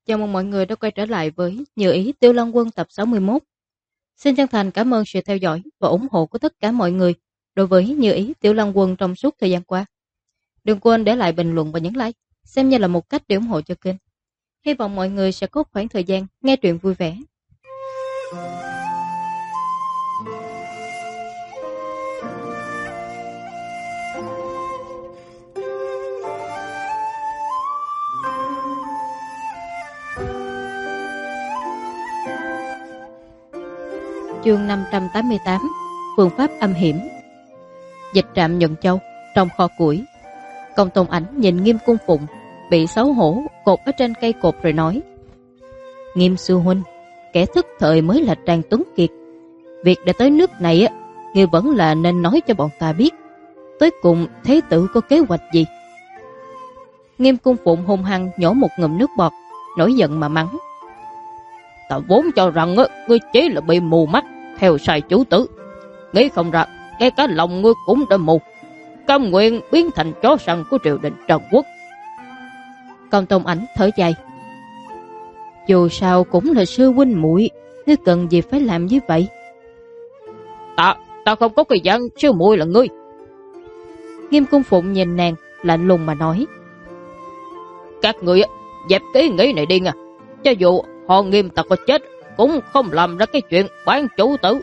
Chào mừng mọi người đã quay trở lại với Như ý Tiêu Long Quân tập 61. Xin chân thành cảm ơn sự theo dõi và ủng hộ của tất cả mọi người đối với Như ý Tiêu Long Quân trong suốt thời gian qua. Đừng quên để lại bình luận và nhấn like, xem như là một cách để ủng hộ cho kênh. Hy vọng mọi người sẽ có khoảng thời gian nghe truyện vui vẻ. Chương 588, phương pháp âm hiểm. Dịch trạm Nhuận Châu, trong kho củi. Công Tôn Ảnh nhìn Nghiêm Cung Phụng bị xấu hổ cột ở trên cây cột rồi nói: Nghiêm sư huynh, kẻ thức thời mới là Trang Tuấn Kiệt. Việc đã tới nước này á, ngươi vẫn là nên nói cho bọn ta biết, tới cùng thế tử có kế hoạch gì. Nghiêm Cung Phụng hung hăng nhổ một ngụm nước bọt, nổi giận mà mắng: Ta vốn cho rằng ngươi chỉ là bị mù mắt theo sai chủ tử, nghĩ không ra ngay cả lòng ngươi cũng đã mù, cam nguyện biến thành chó săn của triều đình Trần Quốc. Công Tôn Ảnh thở dài: Dù sao cũng là sư huynh muội, ngươi cần gì phải làm như vậy? Ta không có cái dạng sư muội là ngươi. Nghiêm Cung Phụng nhìn nàng lạnh lùng mà nói: Các ngươi dẹp cái nghĩ này đi nha, cho dù họ Nghiêm ta có chết cũng không làm ra cái chuyện bán chủ tử.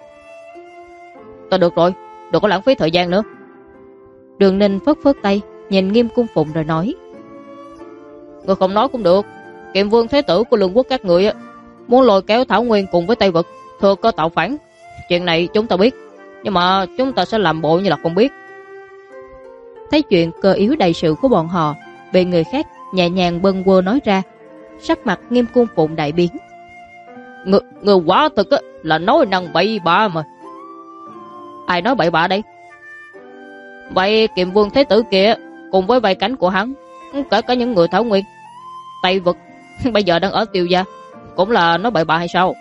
Ta được rồi, đừng có lãng phí thời gian nữa. Đường Ninh phất phất tay nhìn Nghiêm Cung Phụng rồi nói: Ngươi không nói cũng được, Kiệm Vương thế tử của Lương Quốc các người muốn lôi kéo Thảo Nguyên cùng với Tây Vực thừa cơ tạo phản. Chuyện này chúng ta biết, nhưng mà chúng ta sẽ làm bộ như là không biết. Thấy chuyện cơ yếu đại sự của bọn họ bị người khác nhẹ nhàng bâng quơ nói ra, sắc mặt Nghiêm Cung Phụng đại biến. Người quả thực là nói năng bậy bạ mà. Ai nói bậy bạ đây? Vậy Kiệm Vương thế tử kia cùng với vài cánh của hắn, kể cả những người Thảo Nguyên, Tây Vực bây giờ đang ở Tiêu Gia, cũng là nói bậy bạ hay sao?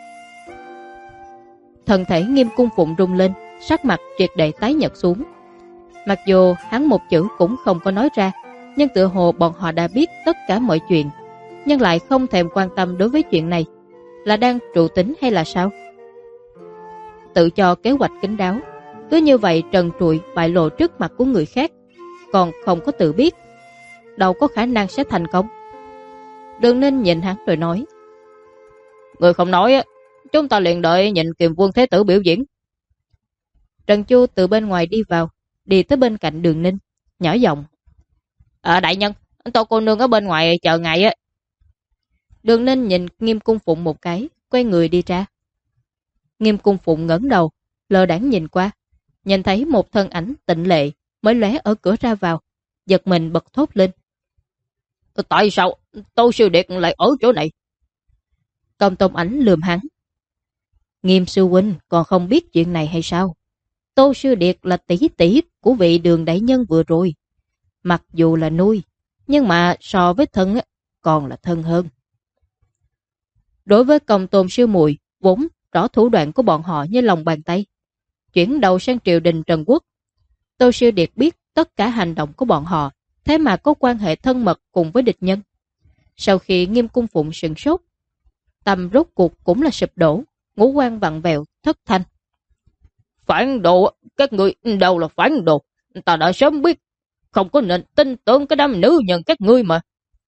Thân thể Nghiêm Cung Phụng rung lên, sắc mặt triệt để tái nhợt xuống. Mặc dù hắn một chữ cũng không có nói ra, nhưng tựa hồ bọn họ đã biết tất cả mọi chuyện, nhưng lại không thèm quan tâm đối với chuyện này. Là đang trụ tính hay là sao? Tự cho kế hoạch kín đáo, cứ như vậy trần trụi bại lộ trước mặt của người khác, còn không có tự biết, đâu có khả năng sẽ thành công. Đường Ninh nhìn hắn rồi nói: Người không nói, chúng ta liền đợi nhìn Kiềm Vương thế tử biểu diễn. Trần Chu từ bên ngoài đi vào, đi tới bên cạnh Đường Ninh, nhỏ giọng: Đại nhân, Tô cô nương ở bên ngoài chờ ngài á. Đường Ninh nhìn Nghiêm Cung Phụng một cái, quay người đi ra. Nghiêm Cung Phụng ngẩng đầu, lơ đãng nhìn qua, nhìn thấy một thân ảnh tịnh lệ mới lóe ở cửa ra vào, giật mình bật thốt lên: Tại sao Tô sư điệt lại ở chỗ này? Công Tôn Ảnh lườm hắn: Nghiêm sư huynh còn không biết chuyện này hay sao? Tô sư điệt là tỷ tỷ của vị Đường đại nhân vừa rồi, mặc dù là nuôi, nhưng mà so với thân còn là thân hơn. Đối với Công Tôn sư muội, vốn rõ thủ đoạn của bọn họ như lòng bàn tay. Chuyển đầu sang triều đình Trần Quốc, Tô Sư Điệt biết tất cả hành động của bọn họ, thế mà có quan hệ thân mật cùng với địch nhân. Sau khi Nghiêm Cung Phụng sửng sốt, tâm rốt cuộc cũng là sụp đổ, ngũ quan vặn vẹo, thất thanh. Phản đồ, các ngươi đâu là phản đồ, ta đã sớm biết, không có nên tin tưởng cái đám nữ nhân các ngươi mà.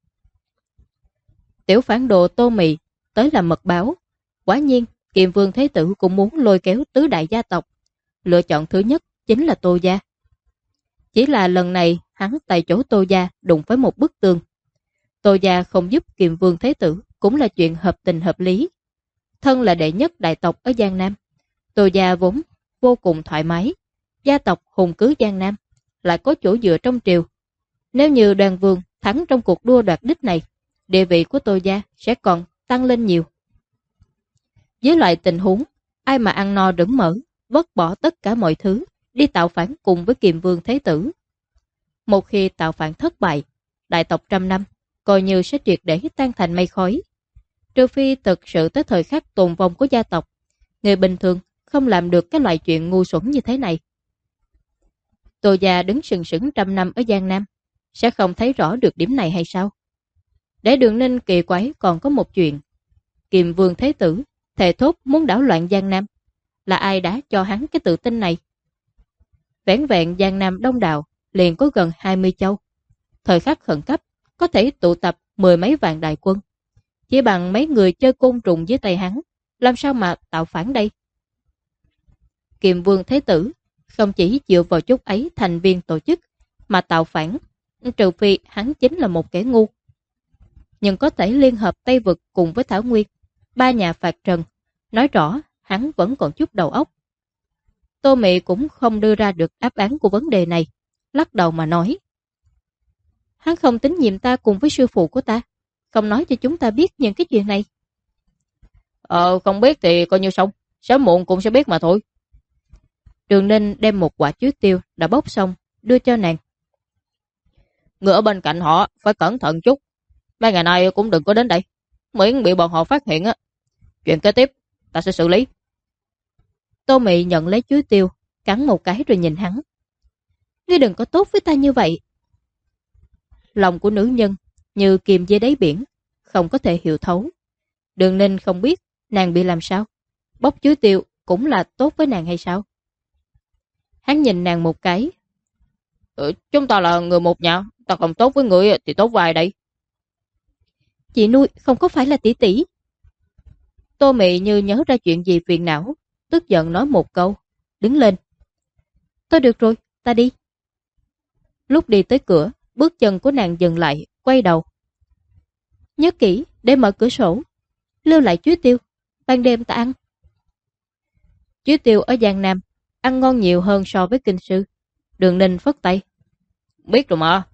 Tiểu phản đồ Tô Mị tới làm mật báo. Quả nhiên, Kiệm Vương thế tử cũng muốn lôi kéo tứ đại gia tộc. Lựa chọn thứ nhất chính là Tô gia. Chỉ là lần này hắn tại chỗ Tô gia đụng với một bức tường. Tô gia không giúp Kiệm Vương thế tử cũng là chuyện hợp tình hợp lý. Thân là đệ nhất đại tộc ở Giang Nam, Tô gia vốn vô cùng thoải mái. Gia tộc hùng cứ Giang Nam, lại có chỗ dựa trong triều. Nếu như Đoàn Vương thắng trong cuộc đua đoạt đích này, địa vị của Tô gia sẽ còn tăng lên nhiều. Với loại tình huống, ai mà ăn no đửng mỡ, vứt bỏ tất cả mọi thứ, đi tạo phản cùng với Kiệm Vương thế tử. Một khi tạo phản thất bại, đại tộc trăm năm, coi như sẽ triệt để tan thành mây khói. Trừ phi thực sự tới thời khắc tồn vong của gia tộc, người bình thường không làm được cái loại chuyện ngu xuẩn như thế này. Tô gia đứng sừng sững trăm năm ở Giang Nam, sẽ không thấy rõ được điểm này hay sao? Để Đường Ninh kỳ quái còn có một chuyện. Kiềm Vương Thế Tử thề thốt muốn đảo loạn Giang Nam. Là ai đã cho hắn cái tự tin này? Vẻn vẹn Giang Nam đông đảo liền có gần 20 châu. Thời khắc khẩn cấp có thể tụ tập 10 mấy vạn đại quân. Chỉ bằng mấy người chơi côn trùng dưới tay hắn, làm sao mà tạo phản đây? Kiềm Vương Thế Tử không chỉ dựa vào chút ấy thành viên tổ chức mà tạo phản, trừ phi hắn chính là một kẻ ngu. Nhưng có thể liên hợp Tây Vực cùng với Thảo Nguyên, ba nhà phạt trần, nói rõ hắn vẫn còn chút đầu óc. Tô Mị cũng không đưa ra được đáp án của vấn đề này, lắc đầu mà nói. Hắn không tín nhiệm ta cùng với sư phụ của ta, không nói cho chúng ta biết những cái chuyện này. Không biết thì coi như xong, sớm muộn cũng sẽ biết mà thôi. Đường Ninh đem một quả chuối tiêu đã bốc xong, đưa cho nàng. Người ở bên cạnh họ phải cẩn thận chút. Mấy ngày nay cũng đừng có đến đây, miễn bị bọn họ phát hiện á. Chuyện kế tiếp, ta sẽ xử lý. Tô Mị nhận lấy chuối tiêu, cắn một cái rồi nhìn hắn. Ngươi đừng có tốt với ta như vậy. Lòng của nữ nhân như kìm dưới đáy biển, không có thể hiểu thấu. Đường Ninh không biết nàng bị làm sao. Bốc chuối tiêu cũng là tốt với nàng hay sao? Hắn nhìn nàng một cái. Chúng ta là người một nhà, ta không tốt với người thì tốt với ai đây? Chị nuôi không có phải là tỷ tỷ. Tô Mị như nhớ ra chuyện gì phiền não, tức giận nói một câu, đứng lên. Thôi được rồi, ta đi. Lúc đi tới cửa, bước chân của nàng dừng lại, quay đầu. Nhớ kỹ để mở cửa sổ, lưu lại chuối tiêu, ban đêm ta ăn. Chuối tiêu ở Giang Nam ăn ngon nhiều hơn so với kinh sư. Đường Ninh phất tay. Biết rồi mà.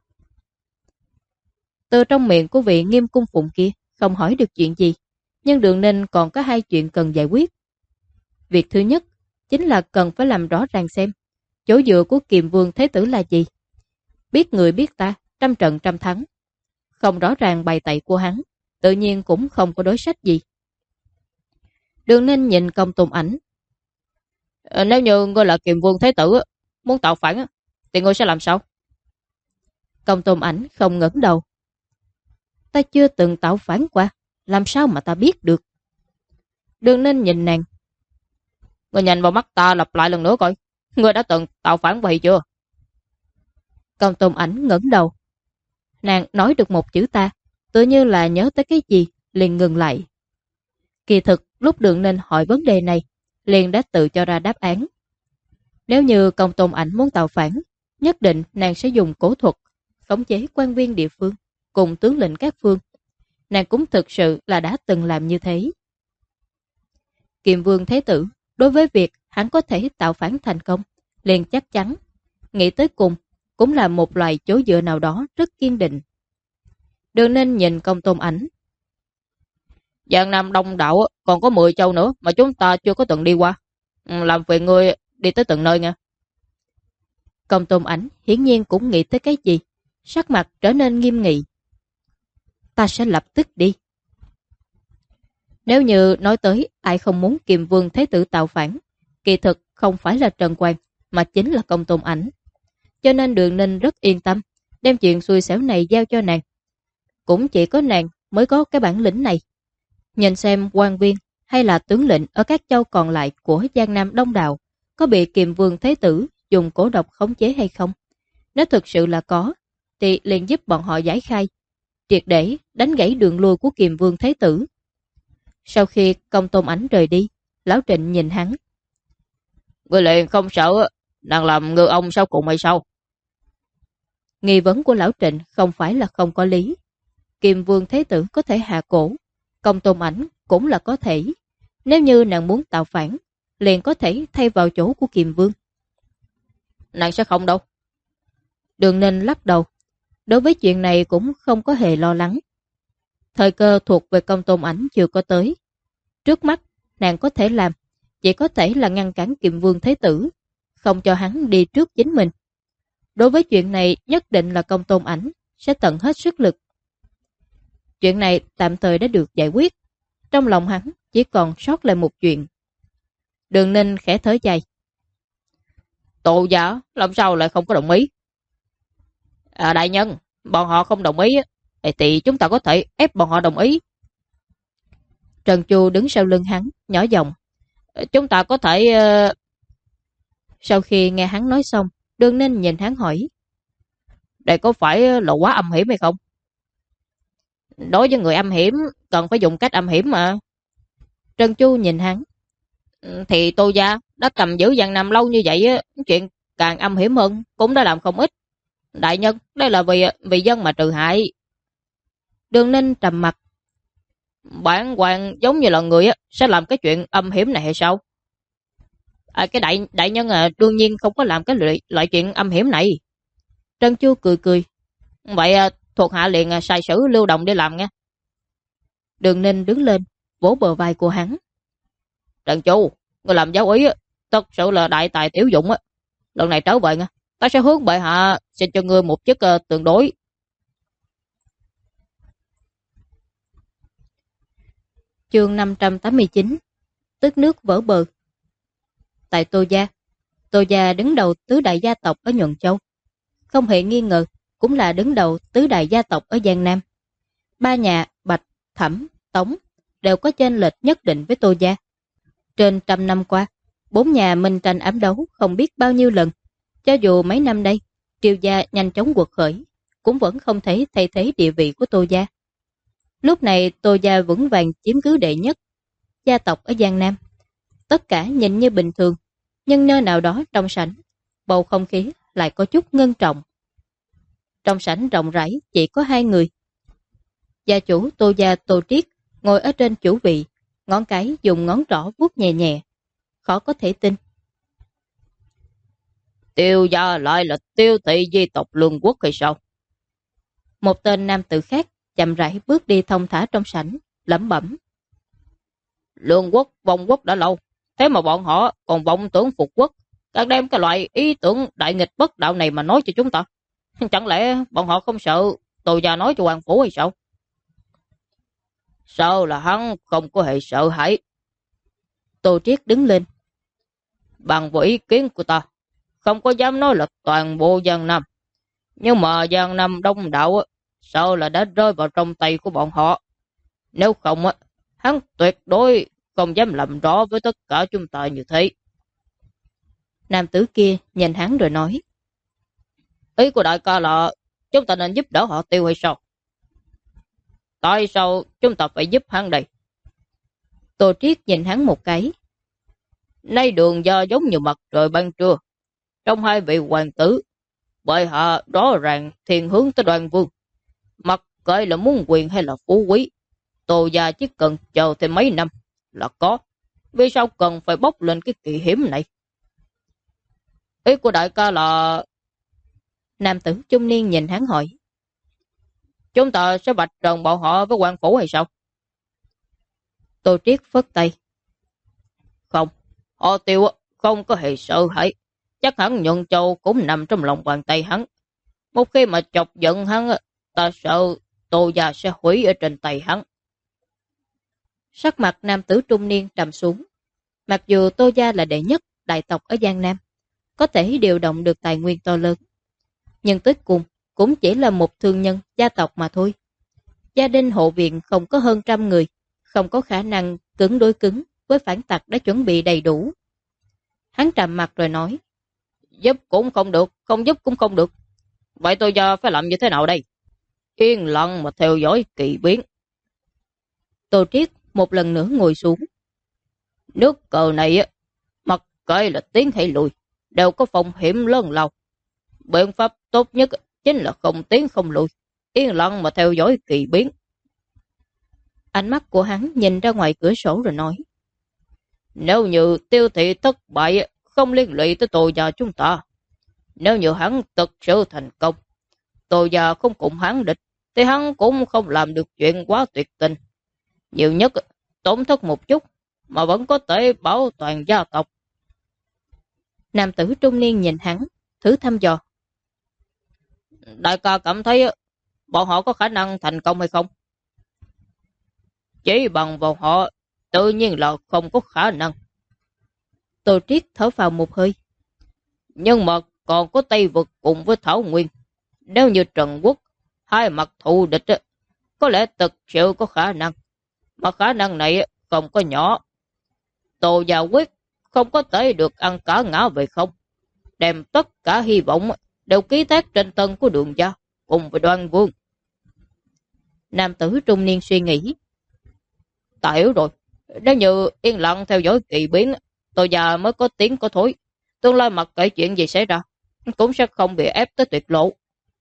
Từ trong miệng của vị Nghiêm Cung Phụng kia không hỏi được chuyện gì, nhưng Đường Ninh còn có hai chuyện cần giải quyết. Việc thứ nhất chính là cần phải làm rõ ràng xem chỗ dựa của Kiềm Vương Thế Tử là gì. Biết người biết ta, trăm trận trăm thắng. Không rõ ràng bày tẩy của hắn, tự nhiên cũng không có đối sách gì. Đường Ninh nhìn Công Tôn Ảnh. Nếu như ngươi là Kiềm Vương Thế Tử muốn tạo phản thì ngươi sẽ làm sao? Công Tôn Ảnh không ngẩng đầu. Ta chưa từng tạo phản qua, làm sao mà ta biết được? Đường Ninh nhìn nàng. Ngươi nhìn vào mắt ta lặp lại lần nữa coi, ngươi đã từng tạo phản vậy chưa? Công Tôn Ảnh ngẩng đầu. Nàng nói được một chữ ta, tự như là nhớ tới cái gì, liền ngừng lại. Kỳ thực, lúc Đường Ninh hỏi vấn đề này, liền đã tự cho ra đáp án. Nếu như Công Tôn Ảnh muốn tạo phản, nhất định nàng sẽ dùng cổ thuật, khống chế quan viên địa phương, cùng tướng lĩnh các phương. Nàng cũng thực sự là đã từng làm như thế. Kiềm Vương Thế Tử, đối với việc hắn có thể tạo phản thành công, liền chắc chắn, nghĩ tới cùng, cũng là một loại chỗ dựa nào đó rất kiên định. Đường Ninh nhìn Công Tôn Ảnh. Giang Nam đông đảo còn có 10 châu nữa mà chúng ta chưa có từng đi qua. Làm phiền ngươi đi tới từng nơi nha. Công Tôn Ảnh hiển nhiên cũng nghĩ tới cái gì, sắc mặt trở nên nghiêm nghị. Ta sẽ lập tức đi. Nếu như nói tới ai không muốn Kiềm Vương Thế Tử tạo phản, kỳ thực không phải là Trần Quang, mà chính là Công Tôn Ảnh. Cho nên Đường Ninh rất yên tâm, đem chuyện xui xẻo này giao cho nàng. Cũng chỉ có nàng mới có cái bản lĩnh này. Nhìn xem quan viên hay là tướng lĩnh ở các châu còn lại của Giang Nam Đông Đạo có bị Kiềm Vương Thế Tử dùng cổ độc khống chế hay không. Nếu thực sự là có, thì liền giúp bọn họ giải khai, triệt để đánh gãy đường lui của Kiềm Vương Thế Tử. Sau khi Công Tôn Ảnh rời đi, Lão Trịnh nhìn hắn. Ngươi liền không sợ nàng làm ngư ông sau cùng hay sao? Nghi vấn của Lão Trịnh không phải là không có lý. Kiềm Vương Thế Tử có thể hạ cổ, Công Tôn Ảnh cũng là có thể. Nếu như nàng muốn tạo phản, liền có thể thay vào chỗ của Kiềm Vương. Nàng sẽ không đâu. Đường Ninh lắc đầu. Đối với chuyện này cũng không có hề lo lắng. Thời cơ thuộc về Công Tôn Ảnh chưa có tới. Trước mắt, nàng có thể làm, chỉ có thể là ngăn cản Kiềm Vương Thế Tử, không cho hắn đi trước chính mình. Đối với chuyện này, nhất định là Công Tôn Ảnh sẽ tận hết sức lực. Chuyện này tạm thời đã được giải quyết. Trong lòng hắn chỉ còn sót lại một chuyện. Đường Ninh khẽ thở dài. Tổ giả làm sao lại không có đồng ý? Đại nhân, bọn họ không đồng ý thì chúng ta có thể ép bọn họ đồng ý. Trần Chu đứng sau lưng hắn, nhỏ giọng. Chúng ta có thể... Sau khi nghe hắn nói xong, Đường Ninh nhìn hắn hỏi. Đây có phải là quá âm hiểm hay không? Đối với người âm hiểm, cần phải dùng cách âm hiểm mà. Trần Chu nhìn hắn. Thì Tô Gia đã cầm giữ Giang Nam lâu như vậy, chuyện càng âm hiểm hơn, cũng đã làm không ít. Đại nhân, đây là vì dân mà trừ hại. Đường Ninh trầm mặt. Bản hoàng giống như là người sẽ làm cái chuyện âm hiểm này hay sao? Cái đại nhân đương nhiên không có làm cái loại chuyện âm hiểm này. Trần Chu cười cười. Vậy thuộc hạ liền sai sử lưu động để làm nghe. Đường Ninh đứng lên, vỗ bờ vai của hắn. Trần Chu, người làm giáo úy thật sự là đại tài tiểu dụng. Lần này trở về nghe, ta sẽ hướng bệ hạ xin cho ngươi một chức tương đối. Chương 589. Tức nước vỡ bờ. Tại Tô Gia đứng đầu tứ đại gia tộc ở Nhuận Châu. Không hề nghi ngờ, cũng là đứng đầu tứ đại gia tộc ở Giang Nam. Ba nhà Bạch, Thẩm, Tống đều có chênh lệch nhất định với Tô Gia. Trên 100 năm qua, bốn nhà minh tranh ám đấu không biết bao nhiêu lần. Cho dù mấy năm đây, Triều Gia nhanh chóng quật khởi, cũng vẫn không thể thay thế địa vị của Tô Gia. Lúc này Tô Gia vững vàng chiếm cứ đệ nhất gia tộc ở Giang Nam. Tất cả nhìn như bình thường, nhưng nơi nào đó trong sảnh, bầu không khí lại có chút ngưng trọng. Trong sảnh rộng rãi chỉ có hai người. Gia chủ Tô Gia Tô Triết ngồi ở trên chủ vị, ngón cái dùng ngón trỏ vuốt nhẹ nhẹ. Khó có thể tin. Tiêu gia lại là tiêu thị di tộc Lương Quốc hay sao? Một tên nam tử khác chậm rãi bước đi thông thả trong sảnh, lẩm bẩm. Lương Quốc, vong quốc đã lâu, thế mà bọn họ còn vọng tưởng phục quốc, càng đem cái loại ý tưởng đại nghịch bất đạo này mà nói cho chúng ta. Chẳng lẽ bọn họ không sợ Tô Gia nói cho hoàng phủ hay sao? Sợ là hắn không có hề sợ hãi. Tô Triết đứng lên. Bằng với ý kiến của ta, không có dám nói là toàn bộ Giang Nam. Nhưng mà Giang Nam đông đảo sợ là đã rơi vào trong tay của bọn họ. Nếu không, hắn tuyệt đối không dám làm rõ với tất cả chúng ta như thế. Nam tử kia nhìn hắn rồi nói. Ý của đại ca là chúng ta nên giúp đỡ họ Tiêu hay sao? Tại sao chúng ta phải giúp hắn đây? Tô Triết nhìn hắn một cái. Nay đường do giống như mặt trời ban trưa. Trong hai vị hoàng tử, bệ hạ rõ ràng thiên hướng tới Đoan Vương. Mặc kệ là muốn quyền hay là phú quý, Tô Gia chỉ cần chờ thêm mấy năm là có. Vì sao cần phải bốc lên cái kỳ hiểm này? Ý của đại ca là... Nam tử trung niên nhìn hắn hỏi. Chúng ta sẽ bạch trần bọn họ với quan phủ hay sao? Tô Triết phất tay. Không, họ Tiêu không có hề sợ hãi. Chắc hẳn Nhuận Châu cũng nằm trong lòng bàn tay hắn. Một khi mà chọc giận hắn, ta sợ Tô Gia sẽ hủy ở trên tay hắn. Sắc mặt nam tử trung niên trầm xuống. Mặc dù Tô Gia là đệ nhất đại tộc ở Giang Nam, có thể điều động được tài nguyên to lớn, nhưng tới cùng cũng chỉ là một thương nhân gia tộc mà thôi. Gia đình hộ viện không có hơn 100 người, không có khả năng cứng đối cứng với phản tặc đã chuẩn bị đầy đủ. Hắn trầm mặt rồi nói. Giúp cũng không được, không giúp cũng không được. Vậy tôi giờ phải làm như thế nào đây? Yên lặng mà theo dõi kỳ biến. Tô Triết một lần nữa ngồi xuống. Nước cờ này, mặc kệ là tiến hay lùi, đều có phong hiểm lớn lao. Biện pháp tốt nhất chính là không tiến không lùi. Yên lặng mà theo dõi kỳ biến. Ánh mắt của hắn nhìn ra ngoài cửa sổ rồi nói. Nếu như Tiêu thị thất bại, không liên lụy tới Tô Gia chúng ta. Nếu như hắn thực sự thành công, Tô Gia không cùng hắn địch, thì hắn cũng không làm được chuyện quá tuyệt tình. Nhiều nhất tổn thất một chút, mà vẫn có thể bảo toàn gia tộc. Nam tử trung niên nhìn hắn, thử thăm dò. Đại ca cảm thấy bọn họ có khả năng thành công hay không? Chỉ bằng vào họ, tự nhiên là không có khả năng. Tô Triết thở vào một hơi. Nhưng mà còn có Tây Vực cùng với Thảo Nguyên. Nếu như Trần Quốc, hai mặt thù địch, có lẽ thực sự có khả năng. Mà khả năng này không có nhỏ. Tô Gia quyết không có thể được ăn cả ngã về không. Đem tất cả hy vọng đều ký thác trên thân của Đường gia cùng với Đoan Vương. Nam tử trung niên suy nghĩ. Ta hiểu rồi. Nếu như yên lặng theo dõi kỳ biến, Tô Gia mới có tiếng có thối. Tương lai mặc kệ chuyện gì xảy ra, cũng sẽ không bị ép tới tuyệt lộ.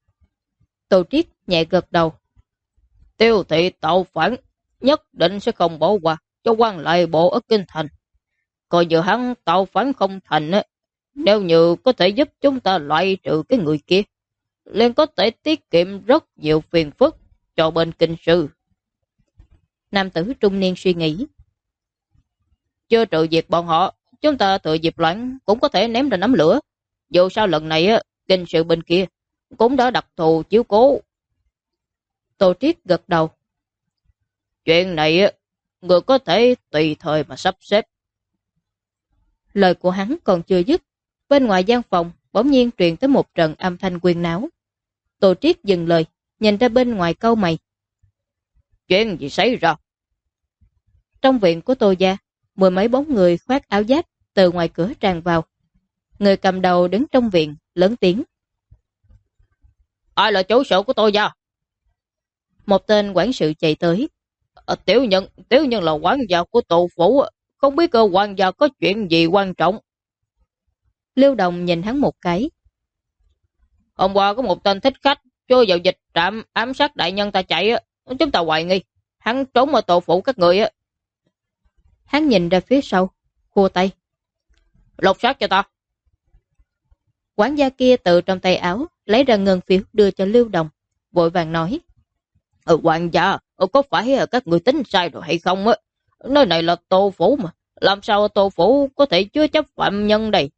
Tô Triết nhẹ gật đầu. Tiêu thị tạo phản nhất định sẽ không bỏ qua cho quan lại bộ ở kinh thành. Coi như hắn tạo phản không thành, nếu như có thể giúp chúng ta loại trừ cái người kia, liền có thể tiết kiệm rất nhiều phiền phức cho bên kinh sư. Nam tử trung niên suy nghĩ. Chưa trừ diệt bọn họ, chúng ta tự dịp loạn cũng có thể ném ra nắm lửa. Dù sao lần này kinh sư bên kia cũng đã đặc thù chiếu cố. Tô Triết gật đầu. Chuyện này người có thể tùy thời mà sắp xếp. Lời của hắn còn chưa dứt, bên ngoài gian phòng bỗng nhiên truyền tới một trận âm thanh quyên náo. Tô Triết dừng lời, nhìn ra bên ngoài cau mày. Chuyện gì xảy ra? Trong viện của Tô gia, mười mấy bóng người khoác áo giáp từ ngoài cửa tràn vào. Người cầm đầu đứng trong viện, lớn tiếng. Ai là chủ sự của Tô gia? Một tên quản sự chạy tới. Tiểu nhân là quản gia của Tô phủ, không biết cơ quan gia có chuyện gì quan trọng. Lưu Đồng nhìn hắn một cái. Hôm qua có một tên thích khách chui vào dịch trạm ám sát đại nhân ta chạy, chúng ta hoài nghi hắn trốn ở Tô phủ các người. Hắn nhìn ra phía sau, khua tay. Lột xác cho ta. Quản gia kia từ trong tay áo lấy ra ngân phiếu đưa cho Lưu Đồng, vội vàng nói. Quản gia, có phải các người tính sai rồi hay không? Nơi này là Tô phủ mà, làm sao Tô phủ có thể chứa chấp phạm nhân đây?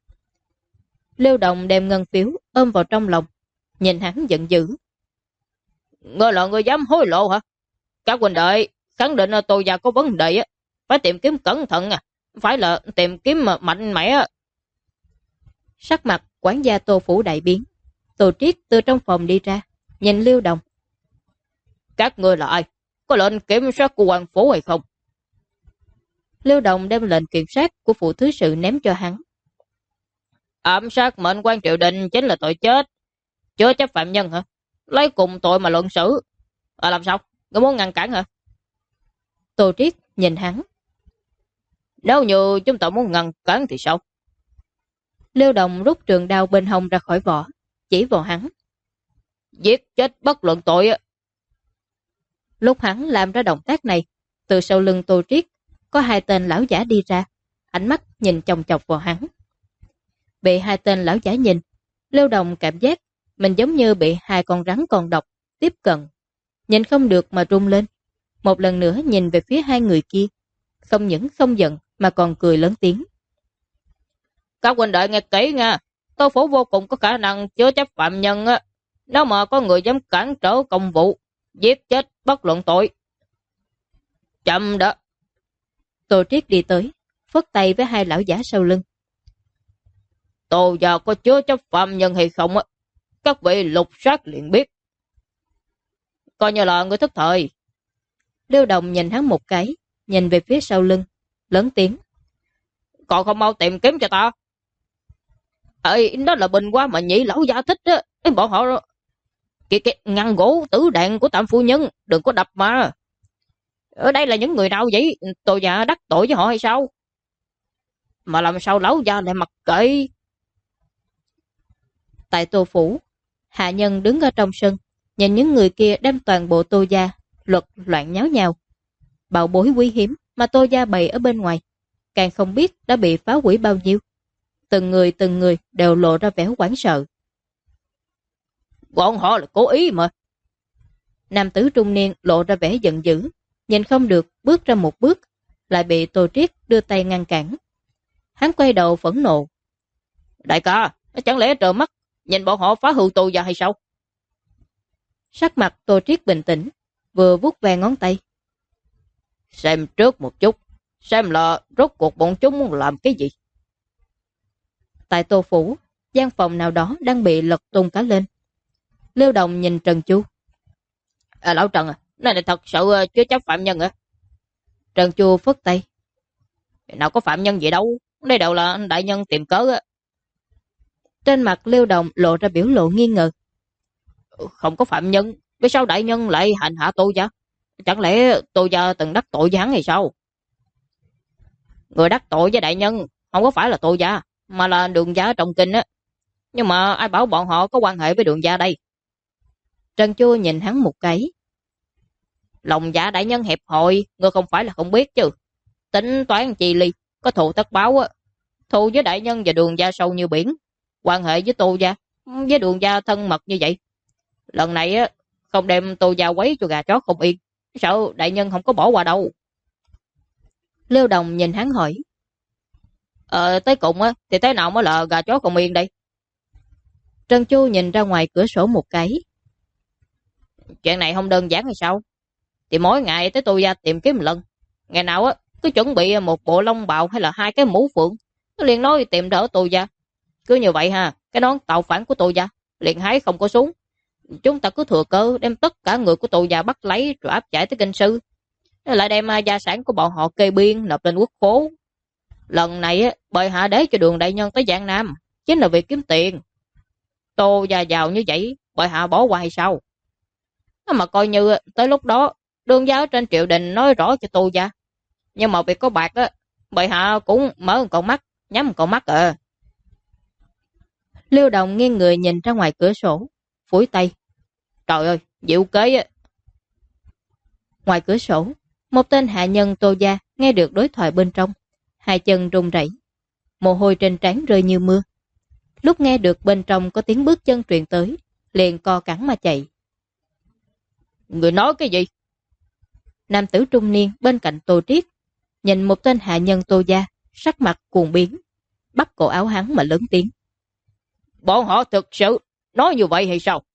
Lưu Đồng đem ngân phiếu ôm vào trong lòng, nhìn hắn giận dữ. Ngươi là người dám hối lộ hả? Các huynh đệ khẳng định Tô gia có vấn đề, phải tìm kiếm cẩn thận, phải là tìm kiếm mạnh mẽ. Sắc mặt quản gia Tô phủ đại biến. Tô Triết từ trong phòng đi ra, nhìn Lưu Đồng. Các ngươi là ai? Có lệnh kiểm soát của quan phủ hay không? Lưu Đồng đem lệnh kiểm soát của phụ thứ sự ném cho hắn. Ám sát mệnh quan triều đình chính là tội chết. Chứa chấp phạm nhân hả? Lấy cùng tội mà luận xử. Làm sao? Ngươi muốn ngăn cản hả? Tô Triết nhìn hắn. Nếu như chúng ta muốn ngăn cản thì sao? Lưu Đồng rút trường đao bên hông ra khỏi vỏ, chỉ vào hắn. Giết chết bất luận tội. Lúc hắn làm ra động tác này, từ sau lưng Tô Triết có hai tên lão giả đi ra, ánh mắt nhìn chòng chọc vào hắn. Bị hai tên lão giả nhìn, Lưu Đồng cảm giác mình giống như bị hai con rắn còn độc tiếp cận, nhìn không được mà run lên. Một lần nữa nhìn về phía hai người kia, không những không giận mà còn cười lớn tiếng. Các huynh đệ nghe kỹ nha, Tô phủ vô cùng có khả năng chứa chấp phạm nhân. Nếu mà có người dám cản trở công vụ, giết chết bất luận tội. Chậm đã. Tô Triết đi tới, phất tay với hai lão giả sau lưng. Tô gia có chứa chấp phạm nhân hay không, các vị lục soát liền biết. Coi như là người thất thời. Lưu Đồng nhìn hắn một cái, nhìn về phía sau lưng, lớn tiếng. Còn không mau tìm kiếm cho ta. Đó là bình qua mà nhị lão gia thích á. Bọn họ cái ngăn gỗ tử đạn của Tam phu nhân, đừng có đập mà. Ở đây là những người nào vậy? Tô gia đắc tội với họ hay sao? Mà làm sao lão gia lại mặc kệ? Tại Tô phủ, hạ nhân đứng ở trong sân, nhìn những người kia đem toàn bộ Tô gia luật loạn nháo nhào. Bảo bối quý hiếm mà Tô gia bày ở bên ngoài, càng không biết đã bị phá hủy bao nhiêu. Từng người đều lộ ra vẻ hoảng sợ. Bọn họ là cố ý mà. Nam tử trung niên lộ ra vẻ giận dữ, nhìn không được bước ra một bước, lại bị Tô Triết đưa tay ngăn cản. Hắn quay đầu phẫn nộ. Đại ca, chẳng lẽ trợn mắt nhìn bọn họ phá hư Tô gia hay sao? Sắc mặt Tô Triết bình tĩnh, vừa vuốt ve ngón tay. Xem trước một chút, xem là rốt cuộc bọn chúng muốn làm cái gì. Tại Tô phủ, gian phòng nào đó đang bị lật tung cả lên. Lưu Đồng nhìn Trần Chu. Lão Trần Này là thật sự chứa chấp phạm nhân à? Trần Chu phất tay. Nào có phạm nhân gì đâu, đây đều là đại nhân tìm cớ á. Trên mặt Liêu Đồng lộ ra biểu lộ nghi ngờ. Không có phạm nhân, vì sao đại nhân lại hành hạ tôi vậy? Chẳng lẽ tôi gia từng đắc tội với hắn hay sao? Người đắc tội với đại nhân không có phải là tôi gia, mà là Đường gia trong kinh á. Nhưng mà ai bảo bọn họ có quan hệ với Đường gia đây? Trần Chu nhìn hắn một cái. Lòng dạ đại nhân hẹp hòi, ngươi không phải là không biết chứ. Tính toán chi ly, có thù tất báo á. Thù với đại nhân và Đường gia sâu như biển, quan hệ với Tô gia, với Đường gia thân mật như vậy. Lần này á, không đem Tô gia quấy cho gà chó không yên, sợ đại nhân không có bỏ qua đâu. Liêu Đồng nhìn hắn hỏi. Tới cùng á, thì thế nào mới là gà chó không yên đây? Trần Chu nhìn ra ngoài cửa sổ một cái. Chuyện này không đơn giản hay sao? Thì mỗi ngày tới Tô gia tìm kiếm một lần. Ngày nào á, cứ chuẩn bị một bộ lông bào hay là 2 cái mũ phượng. Nó liền nói tìm đỡ Tô gia. Cứ như vậy ha, cái nón tạo phản của Tô gia liền hái không có xuống. Chúng ta cứ thừa cơ đem tất cả người của Tô gia bắt lấy rồi áp giải tới kinh sư. Lại đem gia sản của bọn họ kê biên nộp lên quốc khố. Lần này á, bệ hạ đế cho Đường đại nhân tới Giang Nam chính là việc kiếm tiền. Tô gia giàu như vậy, bệ hạ bỏ qua hay sao? Mà coi như tới lúc đó Đường gia ở trên triều đình nói rõ cho Tô gia. Nhưng mà việc có bạc á, bệ hạ cũng mở một con mắt, nhắm một con mắt à. Liêu Đồng nghiêng người nhìn ra ngoài cửa sổ, phủi tay. Trời ơi, diệu kế á. Ngoài cửa sổ, một tên hạ nhân Tô gia nghe được đối thoại bên trong, hai chân run rẩy, mồ hôi trên trán rơi như mưa. Lúc nghe được bên trong có tiếng bước chân truyền tới, liền co cẳng mà chạy. Người nói cái gì? Nam tử trung niên bên cạnh Tô Triết nhìn một tên hạ nhân Tô gia, sắc mặt cuồng biến, bắt cổ áo hắn mà lớn tiếng. Bọn họ thực sự nói như vậy hay sao?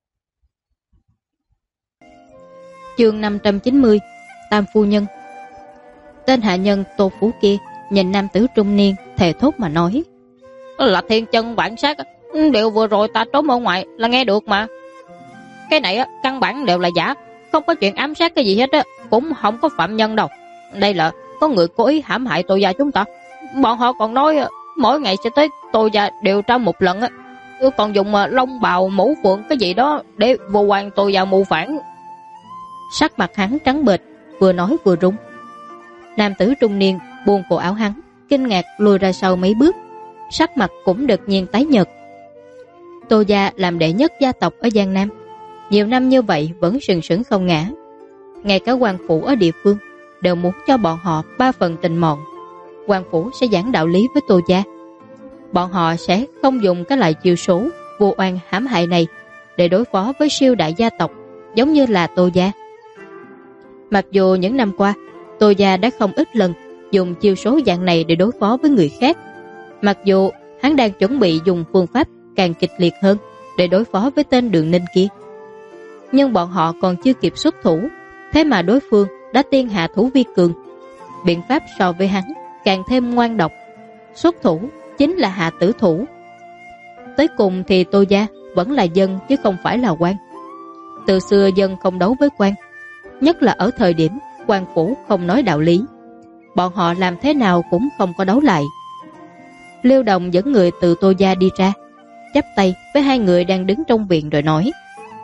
Chương 590, Tam phu nhân. Tên hạ nhân Tô Phú kia nhìn nam tử trung niên thề thốt mà nói. Là thiên chân bản sát, điều vừa rồi ta trốn ở ngoài là nghe được mà. Cái này á, căn bản đều là giả, không có chuyện ám sát cái gì hết á, cũng không có phạm nhân đâu. Đây là có người cố ý hãm hại Tô gia chúng ta. Bọn họ còn nói mỗi ngày sẽ tới Tô gia điều tra một lần á, còn dùng lông bào mũ phượng cái gì đó để vô quan Tô gia mưu phản. Sắc mặt hắn trắng bệch, vừa nói vừa run. Nam tử trung niên buông cổ áo hắn, kinh ngạc lùi ra sau mấy bước, sắc mặt cũng đột nhiên tái nhợt. Tô gia làm đệ nhất gia tộc ở Giang Nam, nhiều năm như vậy vẫn sừng sững không ngã. Ngay cả quan phủ ở địa phương đều muốn cho bọn họ 3 phần tình mọn. Quan phủ sẽ giảng đạo lý với Tô gia. Bọn họ sẽ không dùng cái loại chiêu số vô oan hãm hại này để đối phó với siêu đại gia tộc giống như là Tô gia. Mặc dù những năm qua Tô gia đã không ít lần dùng chiêu số dạng này để đối phó với người khác, mặc dù hắn đang chuẩn bị dùng phương pháp càng kịch liệt hơn để đối phó với tên Đường Ninh kia, nhưng bọn họ còn chưa kịp xuất thủ, thế mà đối phương đã tiên hạ thủ vi cường. Biện pháp so với hắn càng thêm ngoan độc, xuất thủ chính là hạ tử thủ. Tới cùng thì Tô gia vẫn là dân chứ không phải là quan. Từ xưa dân không đấu với quan, nhất là ở thời điểm quan phủ không nói đạo lý, bọn họ làm thế nào cũng không có đấu lại. Liêu Đồng dẫn người từ Tô gia đi ra, chắp tay với hai người đang đứng trong viện rồi nói.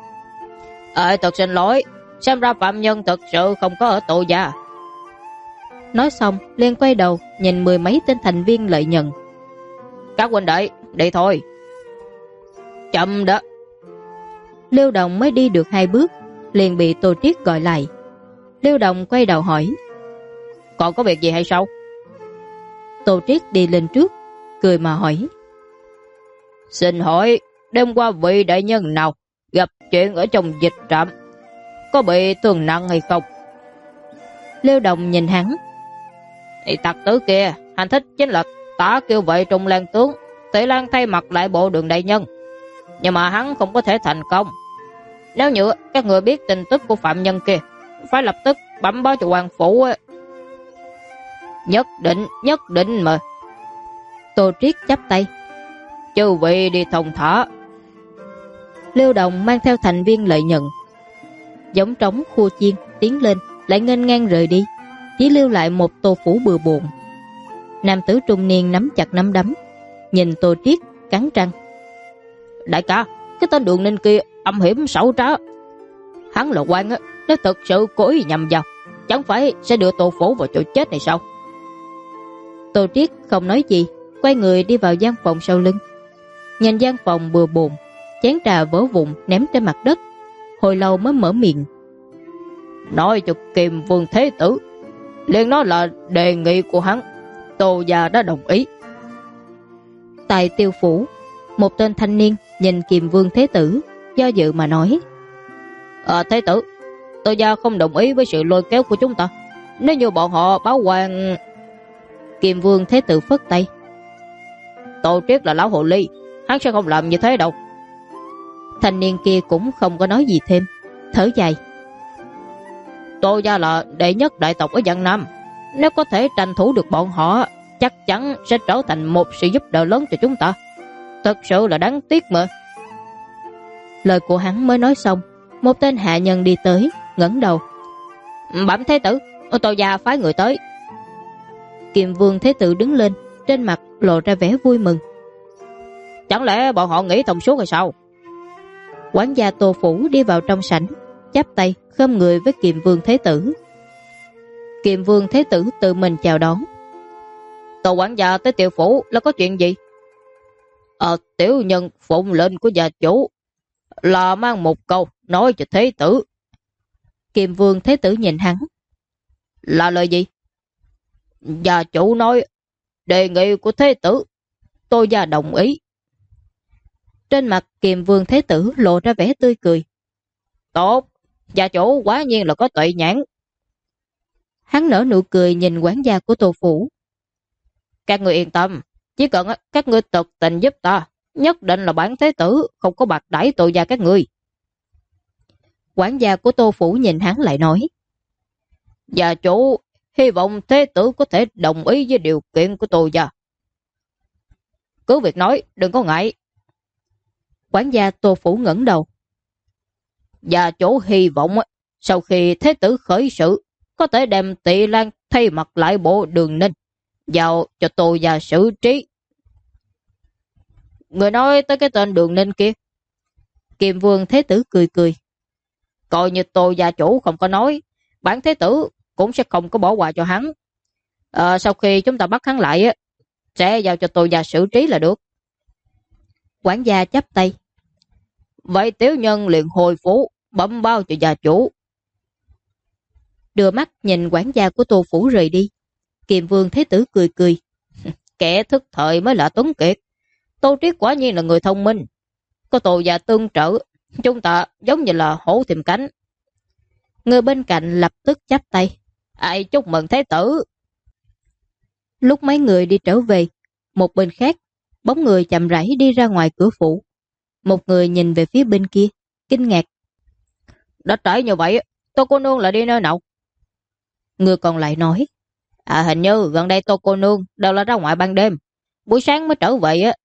Thật xin lỗi, xem ra phạm nhân thật sự không có ở Tô gia. Nói xong liền quay đầu nhìn 10 mấy tên thành viên lợi nhận. Các huynh đệ, đi thôi. Chậm đó. Liêu Đồng mới đi được 2 bước liền bị Tô Triết gọi lại. Liêu Đồng quay đầu hỏi. Còn có việc gì hay sao? Tô Triết đi lên trước, cười mà hỏi. Xin hỏi, đêm qua vị đại nhân nào gặp chuyện ở trong dịch trạm, có bị thương nặng hay không? Liêu Đồng nhìn hắn. Tặc tử kia, hành thích chính là tả kêu vậy Trung Lan tướng, Tỷ Lan thay mặt lại bộ Đường đại nhân, nhưng mà hắn không có thể thành công. Nếu như các người biết tin tức của phạm nhân kia, phải lập tức bẩm báo cho quan phủ ấy. Nhất định mà. Tô Triết chắp tay. Chư vị đi thông thả. Liêu Đồng mang theo thành viên lợi nhận, giống trống khua chiên tiến lên lại nghênh ngang rời đi, chỉ lưu lại một Tô Phủ bừa bộn. Nam tử trung niên nắm chặt nắm đấm, nhìn Tô Triết cắn răng. Đại ca, cái tên Đường Ninh kia âm hiểm xảo trá. Hắn là quan á, nếu thực sự cố ý nhầm vào, chẳng phải sẽ đưa Tô Phủ vào chỗ chết này sao? Tô Triết không nói gì, quay người đi vào gian phòng sau lưng. Nhìn gian phòng bừa bộn, chén trà vỡ vụn ném trên mặt đất, hồi lâu mới mở miệng. Nói cho Kiềm Vương Thế Tử, liền nói là đề nghị của hắn, Tô gia đã đồng ý. Tại Tiêu Phủ, một tên thanh niên nhìn Kiềm Vương Thế Tử, do dự mà nói. Thế tử, Tô gia không đồng ý với sự lôi kéo của chúng ta. Nếu như bọn họ báo quan... Kiềm Vương Thế Tử phất tay. Tô Triết là lão hồ ly, hắn sẽ không làm như thế đâu. Thanh niên kia cũng không có nói gì thêm, thở dài. Tô gia là đệ nhất đại tộc ở Giang Nam, nếu có thể tranh thủ được bọn họ, chắc chắn sẽ trở thành một sự giúp đỡ lớn cho chúng ta. Thật sự là đáng tiếc mà. Lời của hắn mới nói xong, một tên hạ nhân đi tới, ngẩng đầu. Bẩm Thế tử, Tô gia phái người tới. Kiềm Vương Thế Tử đứng lên, trên mặt lộ ra vẻ vui mừng. Chẳng lẽ bọn họ nghĩ thông suốt hay sao? Quản gia Tô Phủ đi vào trong sảnh, chắp tay khom người với Kiềm Vương Thế Tử. Kiềm Vương Thế Tử tự mình chào đón. Tô quản gia tới Tiêu Phủ là có chuyện gì? Tiểu nhân phụng lệnh của gia chủ là mang một câu nói cho Thế tử. Kiềm Vương Thế Tử nhìn hắn. Là lời gì? Gia chủ nói đề nghị của Thế tử, tôi gia đồng ý. Trên mặt Kiềm Vương Thế Tử lộ ra vẻ tươi cười. Tốt, gia chủ quá nhiên là có tuệ nhãn. Hắn nở nụ cười nhìn quản gia của Tô Phủ. Các người yên tâm, chỉ cần các ngươi thực tình giúp ta, nhất định là bản Thế tử không có bạc đãi Tô gia các ngươi. Quản gia của Tô Phủ nhìn hắn lại nói. Gia chủ hy vọng Thế tử có thể đồng ý với điều kiện của Tô gia. Cứ việc nói, đừng có ngại. Quản gia Tô Phủ ngẩng đầu. Gia chủ hy vọng sau khi Thế tử khởi sự, có thể đem Tị Lan thay mặt lại bộ Đường Ninh giao cho Tô gia xử trí. Người nói tới cái tên Đường Ninh kia. Kiềm Vương Thế Tử cười cười. Coi như Tô gia chủ không có nói, bản Thế tử cũng sẽ không có bỏ qua cho hắn. Sau khi chúng ta bắt hắn lại, sẽ giao cho Tô gia xử trí là được. Quản gia chắp tay. Vậy tiểu nhân liền hồi phủ bẩm báo cho gia chủ. Đưa mắt nhìn quản gia của Tô Phủ rời đi. Kiềm Vương Thế Tử cười cười. Kẻ thức thời mới là tuấn kiệt. Tô Triết quả nhiên là người thông minh. Có Tô gia tương trợ, chúng ta giống như là hổ tìm cánh. Người bên cạnh lập tức chắp tay. Ai chúc mừng Thế tử. Lúc mấy người đi trở về, một bên khác, bóng người chậm rãi đi ra ngoài cửa phủ. Một người nhìn về phía bên kia, kinh ngạc. Đã trễ như vậy, Tô cô nương lại đi nơi nào? Người còn lại nói. Hình như gần đây Tô cô nương đều là ra ngoài ban đêm, buổi sáng mới trở về á.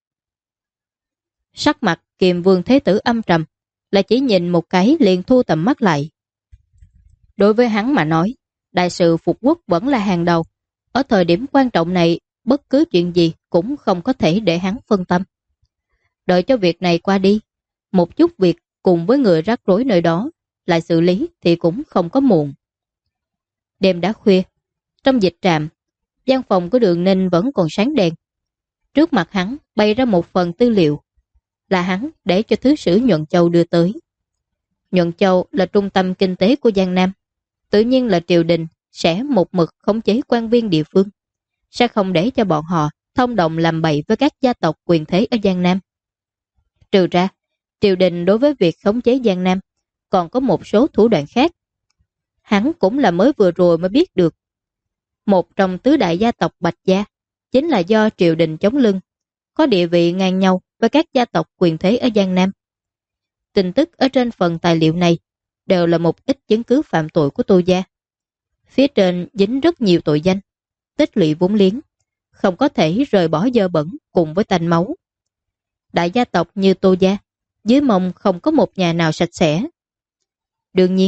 Sắc mặt Kiềm Vương Thế Tử âm trầm, là chỉ nhìn một cái liền thu tầm mắt lại. Đối với hắn mà nói, đại sự phục quốc vẫn là hàng đầu. Ở thời điểm quan trọng này, bất cứ chuyện gì cũng không có thể để hắn phân tâm. Đợi cho việc này qua đi, một chút việc cùng với người rắc rối nơi đó lại xử lý thì cũng không có muộn. Đêm đã khuya, trong dịch trạm, gian phòng của Đường Ninh vẫn còn sáng đèn. Trước mặt hắn bày ra một phần tư liệu, là hắn để cho thứ sử Nhuận Châu đưa tới. Nhuận Châu là trung tâm kinh tế của Giang Nam, tự nhiên là triều đình sẽ một mực khống chế quan viên địa phương, sẽ không để cho bọn họ thông đồng làm bậy với các gia tộc quyền thế ở Giang Nam. Trừ ra, triều đình đối với việc khống chế Giang Nam còn có một số thủ đoạn khác. Hắn cũng là mới vừa rồi mới biết được. Một trong tứ đại gia tộc Bạch Gia chính là do triều đình chống lưng, có địa vị ngang nhau với các gia tộc quyền thế ở Giang Nam. Tin tức ở trên phần tài liệu này đều là một ít chứng cứ phạm tội của Tô gia. Phía trên dính rất nhiều tội danh, tích lũy vốn liếng, không có thể rời bỏ dơ bẩn cùng với tanh máu. Đại gia tộc như Tô gia, dưới mông không có một nhà nào sạch sẽ. Đương nhiên,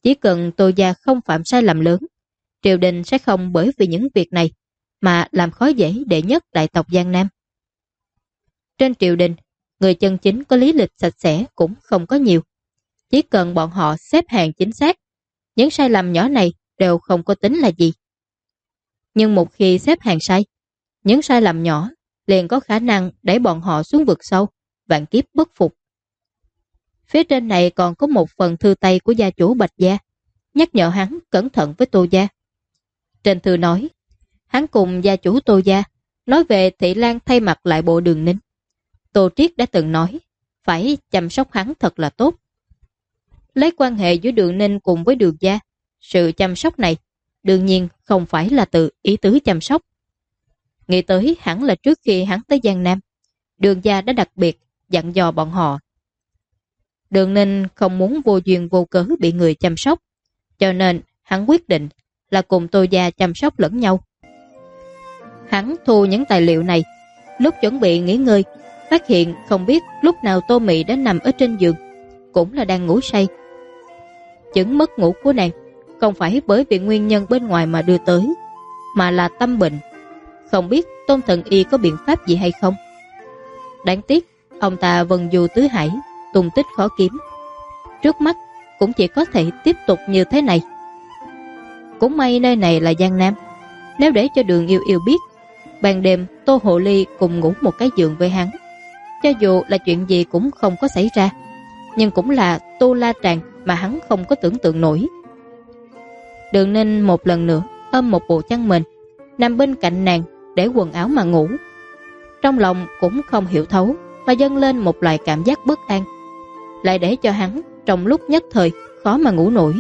Chỉ cần Tô gia không phạm sai lầm lớn, triều đình sẽ không bởi vì những việc này mà làm khó dễ đệ nhất đại tộc Giang Nam. Trên triều đình, người chân chính có lý lịch sạch sẽ cũng không có nhiều. Chỉ cần bọn họ xếp hàng chính xác, những sai lầm nhỏ này đều không có tính là gì. Nhưng một khi xếp hàng sai, những sai lầm nhỏ liền có khả năng đẩy bọn họ xuống vực sâu, vạn kiếp bất phục. Phía trên này còn có một phần thư tay của gia chủ Bạch Gia, nhắc nhở hắn cẩn thận với Tô gia. Trên thư nói, hắn cùng gia chủ Tô gia nói về Thị Lan thay mặt lại bộ Đường Ninh. Tô Triết đã từng nói, phải chăm sóc hắn thật là tốt. Lấy quan hệ giữa Đường Ninh cùng với Đường gia, sự chăm sóc này đương nhiên không phải là từ ý tứ chăm sóc. Nghĩ tới hẳn là trước khi hắn tới Giang Nam, Đường gia đã đặc biệt dặn dò bọn họ. Đường Ninh không muốn vô duyên vô cớ bị người chăm sóc, cho nên hắn quyết định là cùng Tô gia chăm sóc lẫn nhau. Hắn thu những tài liệu này, lúc chuẩn bị nghỉ ngơi, phát hiện không biết lúc nào Tô Mị đã nằm ở trên giường, cũng là đang ngủ say. Chứng mất ngủ của nàng không phải bởi vì nguyên nhân bên ngoài mà đưa tới, mà là tâm bệnh. Không biết Tôn Thần Y có biện pháp gì hay không. Đáng tiếc, ông ta vần dù tứ hải, tung tích khó kiếm. Trước mắt cũng chỉ có thể tiếp tục như thế này. Cũng may nơi này là Giang Nam. Nếu để cho Đường Yêu Yêu biết, ban đêm Tô Hộ Ly cùng ngủ một cái giường với hắn, cho dù là chuyện gì cũng không có xảy ra, nhưng cũng là tu la tràng mà hắn không có tưởng tượng nổi. Đường Ninh một lần nữa ôm một bộ chăn mền, nằm bên cạnh nàng để quần áo mà ngủ. Trong lòng cũng không hiểu thấu và dâng lên một loại cảm giác bất an, lại để cho hắn trong lúc nhất thời khó mà ngủ nổi.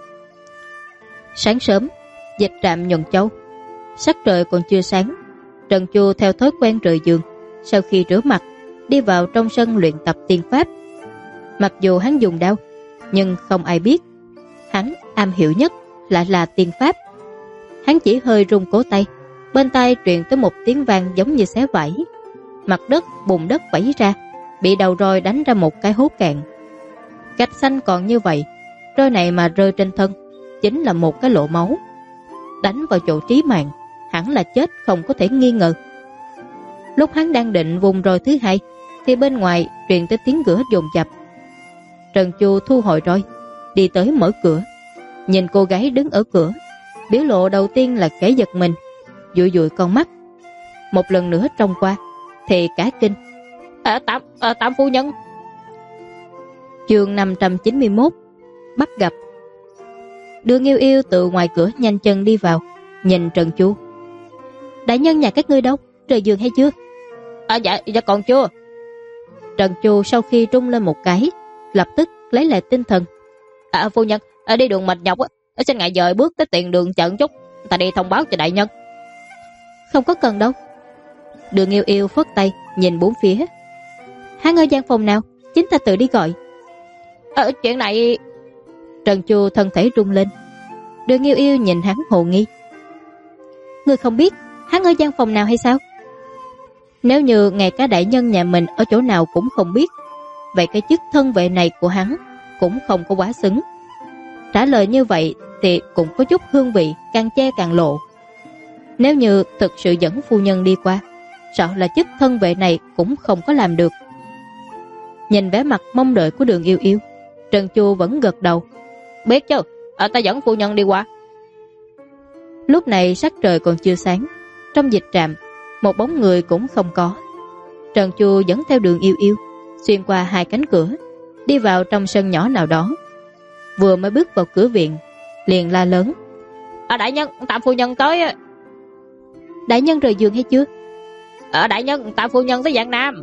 Sáng sớm, Dịch Trạm Nhuận Châu. Sắc trời còn chưa sáng, Trần Chu theo thói quen rời giường, sau khi rửa mặt đi vào trong sân luyện tập tiên pháp. Mặc dù hắn dùng đao, nhưng không ai biết hắn am hiểu nhất lại là tiên pháp. Hắn chỉ hơi rung cổ tay, bên tai truyền tới một tiếng vang giống như xé vải. Mặt đất bùn đất vẩy ra, bị đầu roi đánh ra một cái hố cạn. Gạch xanh còn như vậy, roi này mà rơi trên thân chính là một cái lỗ máu. Đánh vào chỗ trí mạng, hẳn là chết không có thể nghi ngờ. Lúc hắn đang định vùng roi thứ hai, thì bên ngoài truyền tới tiếng cửa dồn dập. Trần Chu thu hồi roi, đi tới mở cửa, nhìn cô gái đứng ở cửa, biểu lộ đầu tiên là khẽ giật mình, dụi dụi con mắt. Một lần nữa trông qua thì cả kinh. Tam phu nhân. Chương 591 bắt gặp. Đường Yêu Yêu từ ngoài cửa nhanh chân đi vào, nhìn Trần Chu. Đại nhân nhà các ngươi đâu, rời giường hay chưa? Dạ còn chưa. Trần Chu sau khi trung lên một cái, lập tức lấy lại tinh thần. Phu nhân, đi đường mệt nhọc, xin ngài dời bước tới tiền đường chợn chút, ta đi thông báo cho đại nhân. Không có cần đâu. Đường Yêu Yêu phất tay nhìn bốn phía. Hắn ở gian phòng nào, chính ta tự đi gọi. Chuyện này... Trần Chu thân thể rung lên. Đường Yêu Yêu nhìn hắn hồ nghi. Ngươi không biết hắn ở gian phòng nào hay sao? Nếu như ngay cả đại nhân nhà mình ở chỗ nào cũng không biết, vậy cái chức thân vệ này của hắn cũng không có quá xứng. Trả lời như vậy thì cũng có chút hương vị càng che càng lộ. Nếu như thực sự dẫn phu nhân đi qua, sợ là chức thân vệ này cũng không có làm được. Nhìn vẻ mặt mong đợi của Đường Yêu Yêu, Trần Chu vẫn gật đầu. Biết chứ, ta dẫn phu nhân đi qua. Lúc này sắc trời còn chưa sáng, trong dịch trạm một bóng người cũng không có. Trần Chu dẫn theo Đường Yêu Yêu xuyên qua hai cánh cửa, đi vào trong sân nhỏ nào đó. Vừa mới bước vào cửa viện, liền la lớn. Đại nhân, Tam phu nhân tới. Đại nhân rời giường hay chưa? Đại nhân, Tam phu nhân tới Giang Nam.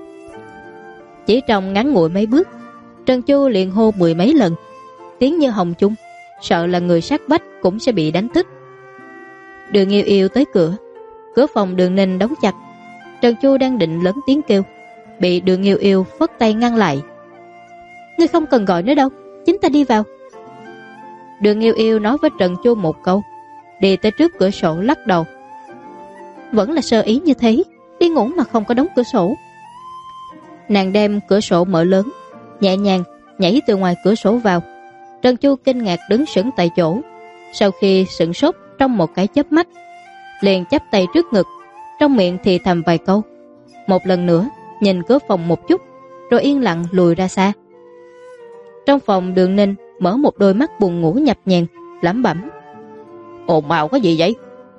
Chỉ trong ngắn ngủi mấy bước, Trần Chu liền hô mười mấy lần, tiếng như hồng chung, sợ là người sát vách cũng sẽ bị đánh thức. Đường Yêu Yêu tới cửa, cửa phòng Đường Ninh đóng chặt. Trần Chu đang định lớn tiếng kêu, bị Đường Yêu Yêu phất tay ngăn lại. Ngươi không cần gọi nữa đâu, chính ta đi vào. Đường Yêu Yêu nói với Trần Chu một câu, đi tới trước cửa sổ lắc đầu. Vẫn là sơ ý như thế, đi ngủ mà không có đóng cửa sổ. Nàng đem cửa sổ mở lớn, nhẹ nhàng nhảy từ ngoài cửa sổ vào. Trần Chu kinh ngạc đứng sững tại chỗ. Sau khi sửng sốt trong một cái chớp mắt, liền chắp tay trước ngực, trong miệng thì thầm vài câu. Một lần nữa nhìn cửa phòng một chút, rồi yên lặng lùi ra xa. Trong phòng, Đường Ninh mở một đôi mắt buồn ngủ nhập nhèm, lẩm bẩm: ồn ào có gì vậy?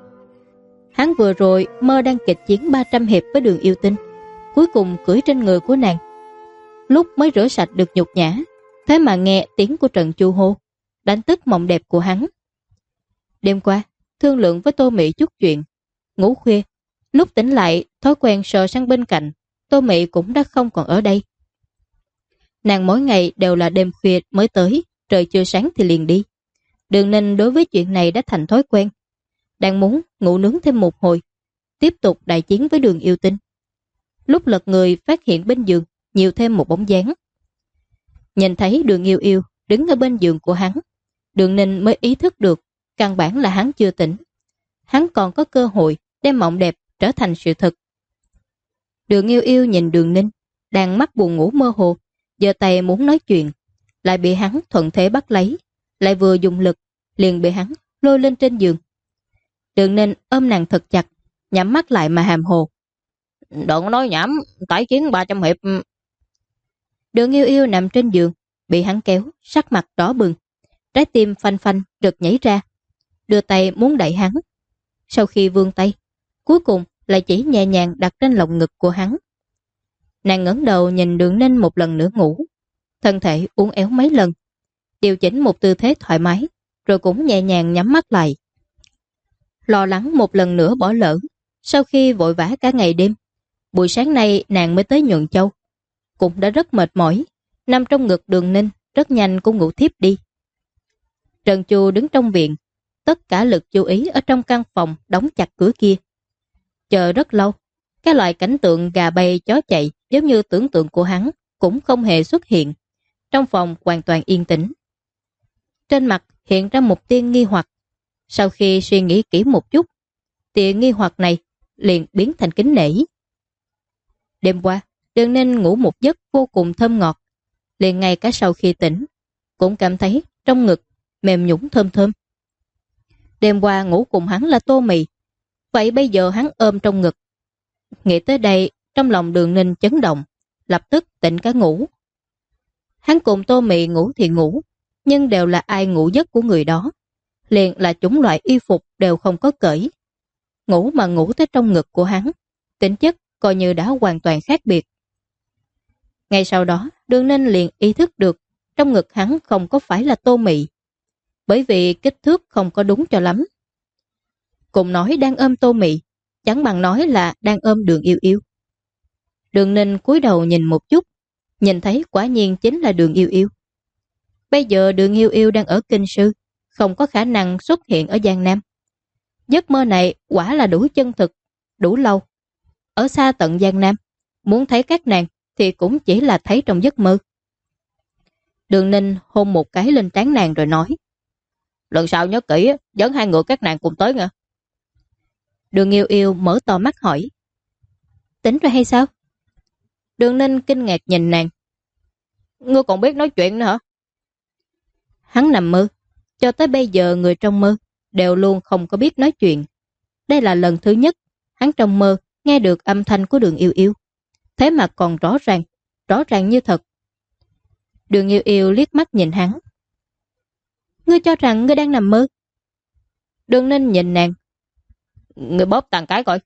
Hắn vừa rồi mơ đang kịch chiến 300 hiệp với Đường Yêu Tinh, cuối cùng cưỡi trên người của nàng. Lúc mới rửa sạch được nhục nhã, thế mà nghe tiếng của Trần Chu hô, đánh thức mộng đẹp của hắn. Đêm qua thương lượng với Tô Mị chút chuyện, ngủ khuya, lúc tỉnh lại thói quen sờ sang bên cạnh, Tô Mị cũng đã không còn ở đây. Nàng mỗi ngày đều là đêm khuya mới tới, trời chưa sáng thì liền đi. Đường Ninh đối với chuyện này đã thành thói quen, đang muốn ngủ nướng thêm một hồi, tiếp tục đại chiến với Đường Yêu Tinh. Lúc lật người phát hiện bên giường nhiều thêm một bóng dáng. Nhìn thấy Đường Yêu Yêu đứng ở bên giường của hắn, Đường Ninh mới ý thức được căn bản là hắn chưa tỉnh. Hắn còn có cơ hội đem mộng đẹp trở thành sự thật. Đường Yêu Yêu nhìn Đường Ninh đang mắt buồn ngủ mơ hồ, giơ tay muốn nói chuyện, lại bị hắn thuận thế bắt lấy, lại vừa dùng lực liền bị hắn lôi lên trên giường. Đường Ninh ôm nàng thật chặt, nhắm mắt lại mà hàm hồ: đừng nói nhảm, tái chiến 300 hiệp. Đường Yêu Yêu nằm trên giường, bị hắn kéo, sắc mặt đỏ bừng, trái tim phanh phanh rực nhảy ra, đưa tay muốn đẩy hắn. Sau khi vươn tay, cuối cùng lại chỉ nhẹ nhàng đặt trên lồng ngực của hắn. Nàng ngẩng đầu nhìn Đường Ninh một lần nữa ngủ, thân thể uốn éo mấy lần, điều chỉnh một tư thế thoải mái, rồi cũng nhẹ nhàng nhắm mắt lại. Lo lắng một lần nữa bỏ lỡ, sau khi vội vã cả ngày đêm, buổi sáng nay nàng mới tới Nhuận Châu, cũng đã rất mệt mỏi, nằm trong ngực Đường Ninh rất nhanh cũng ngủ thiếp đi. Trần Chu đứng trong viện, tất cả lực chú ý ở trong căn phòng đóng chặt cửa kia. Chờ rất lâu, cái loại cảnh tượng gà bay chó chạy giống như tưởng tượng của hắn cũng không hề xuất hiện. Trong phòng hoàn toàn yên tĩnh. Trên mặt hiện ra một tia nghi hoặc. Sau khi suy nghĩ kỹ một chút, tia nghi hoặc này liền biến thành kính nể. Đêm qua, Đường Ninh ngủ một giấc vô cùng thơm ngọt, liền ngay cả sau khi tỉnh cũng cảm thấy trong ngực mềm nhũn thơm thơm. Đêm qua ngủ cùng hắn là Tô Mị, vậy bây giờ hắn ôm trong ngực. Nghĩ tới đây, trong lòng Đường Ninh chấn động, lập tức tỉnh cả ngủ. Hắn cùng Tô Mị ngủ thì ngủ, nhưng đều là ai ngủ giấc của người đó, liền là chủng loại y phục đều không có cởi. Ngủ mà ngủ tới trong ngực của hắn, tính chất coi như đã hoàn toàn khác biệt. Ngay sau đó, Đường Ninh liền ý thức được trong ngực hắn không có phải là Tô Mị, bởi vì kích thước không có đúng cho lắm. Cùng nói đang ôm Tô Mị, chẳng bằng nói là đang ôm Đường Yêu Yêu. Đường Ninh cúi đầu nhìn một chút, nhìn thấy quả nhiên chính là Đường Yêu Yêu. Bây giờ Đường Yêu Yêu đang ở Kinh Sư, không có khả năng xuất hiện ở Giang Nam. Giấc mơ này quả là đủ chân thực, đủ lâu. Ở xa tận Giang Nam, muốn thấy các nàng thì cũng chỉ là thấy trong giấc mơ. Đường Ninh hôn một cái lên trán nàng rồi nói: lần sau nhớ kỹ, dẫn hai người các nàng cùng tới nha. Đường Yêu Yêu mở to mắt hỏi: tính rồi hay sao? Đường Ninh kinh ngạc nhìn nàng: ngươi còn biết nói chuyện nữa hả? Hắn nằm mơ, cho tới bây giờ người trong mơ đều luôn không có biết nói chuyện. Đây là lần thứ nhất hắn trong mơ nghe được âm thanh của Đường Yêu Yêu, thế mà còn rõ ràng như thật. Đường Yêu Yêu liếc mắt nhìn hắn: ngươi cho rằng ngươi đang nằm mơ? Đường Ninh nhìn nàng: ngươi bóp tàn cái coi.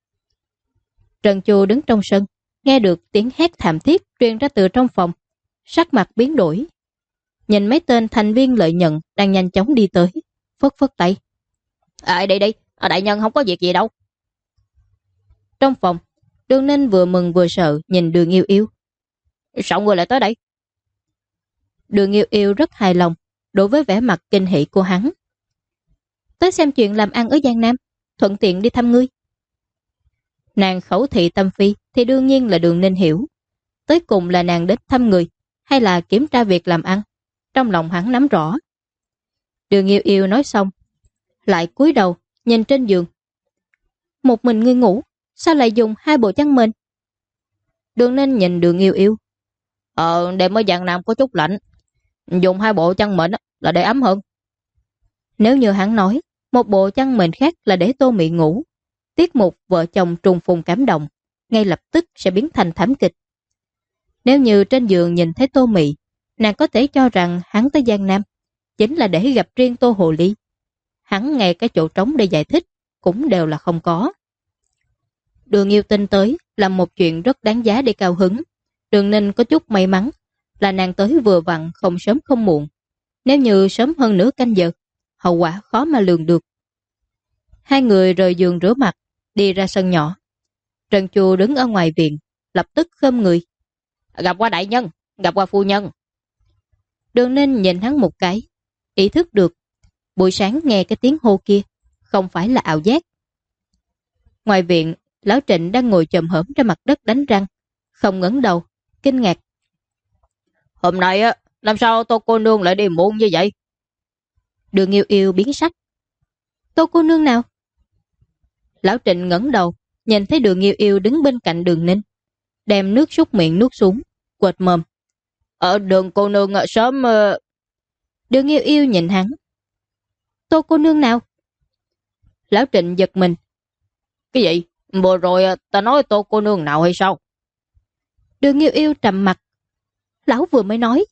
Trần Chu đứng trong sân, nghe được tiếng hét thảm thiết truyền ra từ trong phòng, sắc mặt biến đổi. Nhìn mấy tên thành viên lợi nhận đang nhanh chóng đi tới, phất phất tay: đi, đại nhân không có việc gì đâu. Trong phòng, Đường Ninh vừa mừng vừa sợ nhìn Đường Yêu Yêu: sao ngươi lại tới đây? Đường Yêu Yêu rất hài lòng đối với vẻ mặt kinh hỉ của hắn: tới xem chuyện làm ăn ở Giang Nam, thuận tiện đi thăm ngươi. Nàng khẩu thị tâm phi thì đương nhiên là Đường Ninh hiểu, tới cùng là nàng đến thăm người hay là kiểm tra việc làm ăn, trong lòng hắn nắm rõ. Đường Yêu Yêu nói xong, lại cúi đầu nhìn trên giường: một mình ngươi ngủ, sao lại dùng hai bộ chăn mền? Đường Ninh nhìn Đường Yêu Yêu: đêm ở Giang Nam có chút lạnh, dùng hai bộ chăn mền là để ấm hơn. Nếu như hắn nói một bộ chăn mền khác là để Tô Mị ngủ, tiết mục vợ chồng trùng phùng cảm động ngay lập tức sẽ biến thành thảm kịch. Nếu như trên giường nhìn thấy Tô Mị, nàng có thể cho rằng hắn tới Giang Nam chính là để gặp riêng Tô Hồ Ly. Hắn ngay cái chỗ trống để giải thích cũng đều là không có. Đường Yêu Tinh tới là một chuyện rất đáng giá để cao hứng. Đường Ninh có chút may mắn là nàng tới vừa vặn, không sớm không muộn. Nếu như sớm hơn nửa canh giờ, hậu quả khó mà lường được. Hai người rời giường rửa mặt, đi ra sân nhỏ. Trần Chu đứng ở ngoài viện, lập tức khom người. Gặp qua đại nhân, gặp qua phu nhân. Đường Ninh nhìn hắn một cái, ý thức được buổi sáng nghe cái tiếng hô kia không phải là ảo giác. Ngoài viện, Lão Trịnh đang ngồi chồm hổm trên mặt đất đánh răng, không ngẩng đầu, kinh ngạc. Hôm nay á, làm sao Tô cô nương lại đi muộn như vậy? Đường Yêu Yêu biến sắc. Tô cô nương nào? Lão Trịnh ngẩng đầu, nhìn thấy Đường Yêu Yêu đứng bên cạnh Đường Ninh, đem nước súc miệng nuốt xuống, quệt mồm. Ở Đường cô nương sớm... Đường Yêu Yêu nhìn hắn. Tô cô nương nào? Lão Trịnh giật mình. Cái gì? Vừa rồi ta nói Tô cô nương nào hay sao? Đường Yêu Yêu trầm mặt. Lão vừa mới nói.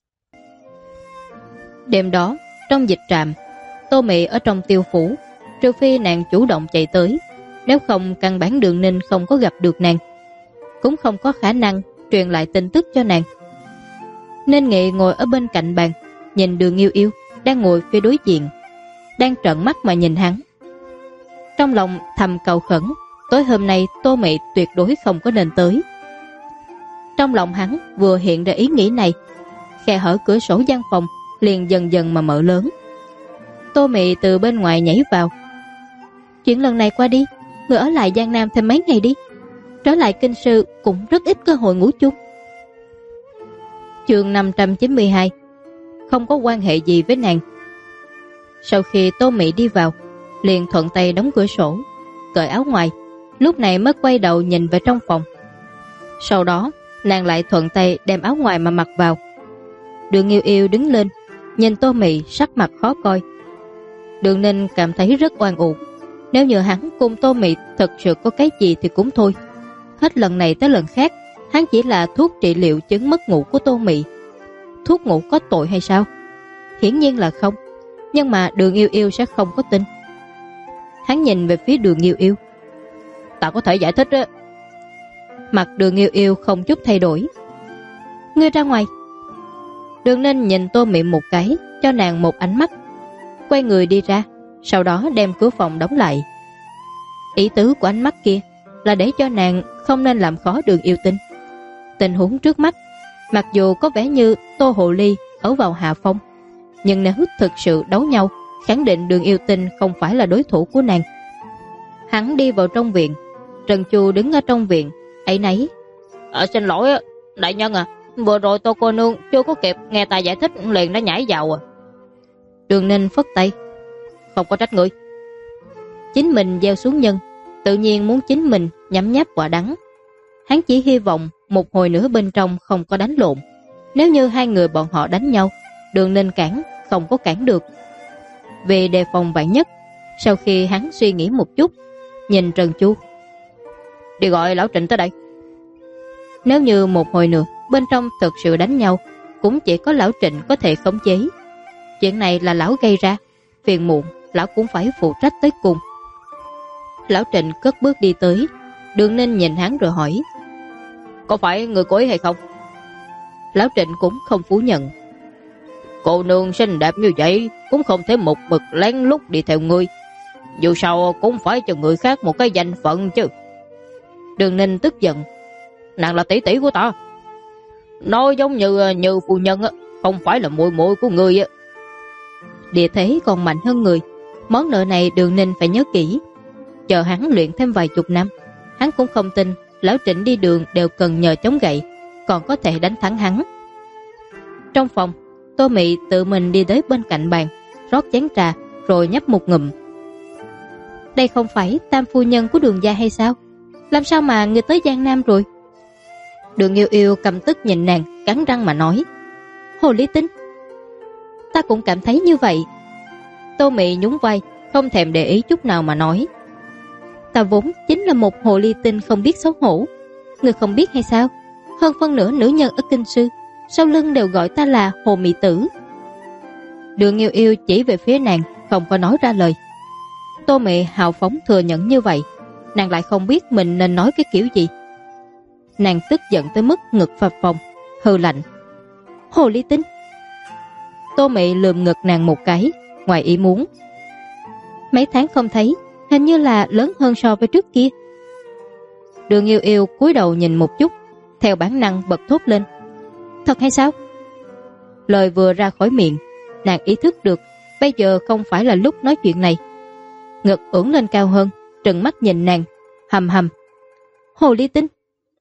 Đêm đó, trong dịch trạm, Tô Mị ở trong tiêu phủ, trừ phi nàng chủ động chạy tới, nếu không căn bản Đường Ninh không có gặp được nàng, cũng không có khả năng truyền lại tin tức cho nàng. Nên Nghị ngồi ở bên cạnh bàn, nhìn Đường Yêu Yêu đang ngồi phía đối diện, đang trợn mắt mà nhìn hắn. Trong lòng thầm cầu khẩn, tối hôm nay Tô Mị tuyệt đối không có nên tới. Trong lòng hắn vừa hiện ra ý nghĩ này, khe hở cửa sổ gian phòng liền dần dần mà mở lớn. Tô Mị từ bên ngoài nhảy vào. Chuyện lần này qua đi, người ở lại Giang Nam thêm mấy ngày đi, trở lại kinh sư cũng rất ít cơ hội ngủ chung. Chương 592. Không có quan hệ gì với nàng. Sau khi Tô Mị đi vào, liền thuận tay đóng cửa sổ, cởi áo ngoài, lúc này mới quay đầu nhìn về trong phòng. Sau đó nàng lại thuận tay đem áo ngoài mà mặc vào. Đường Yêu Yêu đứng lên, nhìn Tô Mị sắc mặt khó coi. Đường Ninh cảm thấy rất oan uổng. Nếu như hắn cùng Tô Mị thật sự có cái gì thì cũng thôi. Hết lần này tới lần khác, hắn chỉ là thuốc trị liệu chứng mất ngủ của Tô Mị. Thuốc ngủ có tội hay sao? Hiển nhiên là không. Nhưng mà Đường Yêu Yêu sẽ không có tin. Hắn nhìn về phía Đường Yêu Yêu. Ta có thể giải thích á. Mặt Đường Yêu Yêu không chút thay đổi. Ngươi ra ngoài. Đường Ninh nhìn Tô Mị một cái, cho nàng một ánh mắt, quay người đi ra, sau đó đem cửa phòng đóng lại. Ý tứ của ánh mắt kia là để cho nàng không nên làm khó Đường Yêu Tinh. Tình huống trước mắt, mặc dù có vẻ như Tô Hồ Ly ở vào hạ phong, nhưng nếu thực sự đấu nhau, khẳng định Đường Yêu Tinh không phải là đối thủ của nàng. Hắn đi vào trong viện. Trần Chu đứng ở trong viện, ấy nấy. Xin lỗi đại nhân à, vừa rồi Tô cô nương chưa có kịp nghe ta giải thích liền đã nhảy vào à. Đường Ninh phất tay. Không có trách người. Chính mình gieo xuống nhân, tự nhiên muốn chính mình nhấm nháp quả đắng. Hắn chỉ hy vọng một hồi nữa bên trong không có đánh lộn. Nếu như hai người bọn họ đánh nhau, Đường Ninh cản không có cản được. Vì đề phòng vạn nhất, sau khi hắn suy nghĩ một chút, nhìn Trần Chu. Đi gọi Lão Trịnh tới đây. Nếu như một hồi nữa bên trong thực sự đánh nhau, cũng chỉ có Lão Trịnh có thể khống chế. Chuyện này là lão gây ra, phiền muộn lão cũng phải phụ trách tới cùng. Lão Trịnh cất bước đi tới. Đường Ninh nhìn hắn rồi hỏi. Có phải người cố ý hay không? Lão Trịnh cũng không phủ nhận. Cô nương xinh đẹp như vậy cũng không thể một mực lén lút đi theo ngươi. Dù sao cũng phải cho người khác một cái danh phận chứ. Đường Ninh tức giận. Nàng là tỷ tỷ của ta. Nói giống như phu nhân á, không phải là muội muội của ngươi á. Địa thế còn mạnh hơn người. Món nợ này Đường Ninh phải nhớ kỹ. Chờ hắn luyện thêm vài chục năm, hắn cũng không tin Lão Trịnh đi đường đều cần nhờ chống gậy, còn có thể đánh thắng hắn. Trong phòng, Tô Mị tự mình đi tới bên cạnh bàn, rót chén trà rồi nhấp một ngụm. Đây không phải tam phu nhân của Đường gia hay sao? Làm sao mà người tới Giang Nam rồi? Đường Yêu Yêu cầm tức nhìn nàng, cắn răng mà nói. Hồ Lý Tính. Ta cũng cảm thấy như vậy. Tô Mị nhún vai, không thèm để ý chút nào mà nói. Ta vốn chính là một hồ ly tinh không biết xấu hổ. Ngươi không biết hay sao? Hơn phân nửa nữ nhân ở kinh sư sau lưng đều gọi ta là Hồ Mị Tử. Đường Yêu Yêu chỉ về phía nàng, không có nói ra lời. Tô Mị hào phóng thừa nhận như vậy, nàng lại không biết mình nên nói cái kiểu gì. Nàng tức giận tới mức ngực phập phồng, hừ lạnh. Hồ ly tinh. Tô Mị lườm ngực nàng một cái, ngoài ý muốn. Mấy tháng không thấy, hình như là lớn hơn so với trước kia. Đường Yêu Yêu cúi đầu nhìn một chút, theo bản năng bật thốt lên. Thật hay sao? Lời vừa ra khỏi miệng, nàng ý thức được bây giờ không phải là lúc nói chuyện này. Ngực ưỡn lên cao hơn, trừng mắt nhìn nàng, hầm hầm. Hồ ly tinh.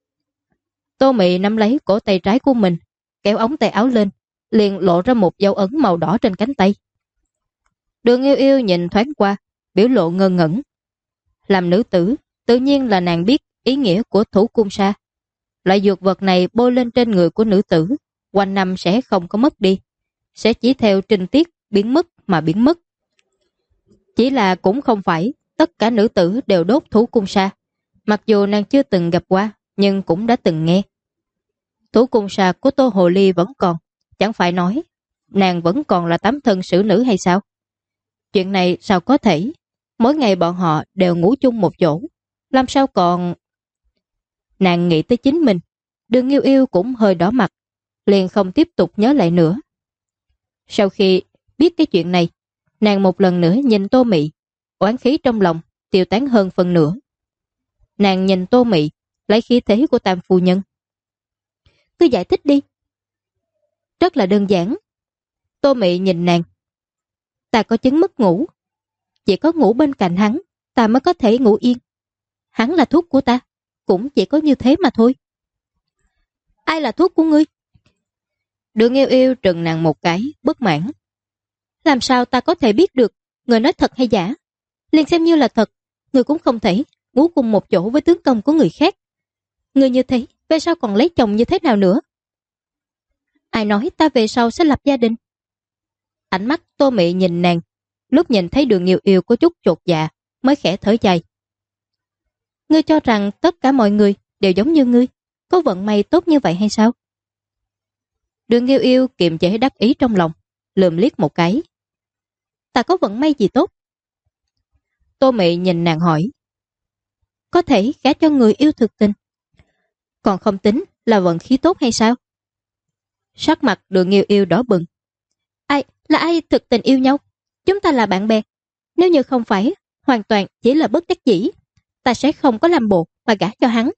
Tô Mị nắm lấy cổ tay trái của mình, kéo ống tay áo lên, liền lộ ra một dấu ấn màu đỏ trên cánh tay. Đường Yêu Yêu nhìn thoáng qua, biểu lộ ngơ ngẩn. Làm nữ tử, tự nhiên là nàng biết ý nghĩa của thủ cung sa. Loại dược vật này bôi lên trên người của nữ tử, quanh năm sẽ không có mất đi, sẽ chỉ theo trình tiết biến mất mà biến mất. Chỉ là cũng không phải tất cả nữ tử đều đốt thủ cung sa. Mặc dù nàng chưa từng gặp qua, nhưng cũng đã từng nghe. Thủ cung sa của Tô Hồ Ly vẫn còn, chẳng phải nói nàng vẫn còn là tấm thân xử nữ hay sao? Chuyện này sao có thể? Mỗi ngày bọn họ đều ngủ chung một chỗ, làm sao còn... Nàng nghĩ tới chính mình, Đường Yêu Yêu cũng hơi đỏ mặt, liền không tiếp tục nhớ lại nữa. Sau khi biết cái chuyện này, nàng một lần nữa nhìn Tô Mị, oán khí trong lòng tiêu tán hơn phần nửa. Nàng nhìn Tô Mị, lấy khí thế của Tam phu nhân. Cứ giải thích đi. Rất là đơn giản. Tô Mị nhìn nàng. Ta có chứng mất ngủ. Chỉ có ngủ bên cạnh hắn, ta mới có thể ngủ yên. Hắn là thuốc của ta, cũng chỉ có như thế mà thôi. Ai là thuốc của ngươi? Đường Yêu Yêu trừng nàng một cái, bất mãn. Làm sao ta có thể biết được người nói thật hay giả? Liền xem như là thật, người cũng không thể ngủ cùng một chỗ với tướng công của người khác. Người như thế, về sau còn lấy chồng như thế nào nữa? Ai nói ta về sau sẽ lập gia đình? Ánh mắt Tô Mị nhìn nàng, lúc nhìn thấy Đường Yêu Yêu có chút chột dạ, mới khẽ thở dài. Ngươi cho rằng tất cả mọi người đều giống như ngươi, có vận may tốt như vậy hay sao? Đường Yêu Yêu kiềm chế đắc ý trong lòng, lườm liếc một cái. Ta có vận may gì tốt? Tô Mị nhìn nàng hỏi. Có thể gả cho người yêu thực tình. Còn không tính là vận khí tốt hay sao? Sắc mặt Đường Yêu Yêu đỏ bừng. Là ai thực tình yêu nhau? Chúng ta là bạn bè. Nếu như không phải, hoàn toàn chỉ là bất đắc dĩ, ta sẽ không có làm bộ mà gả cho hắn.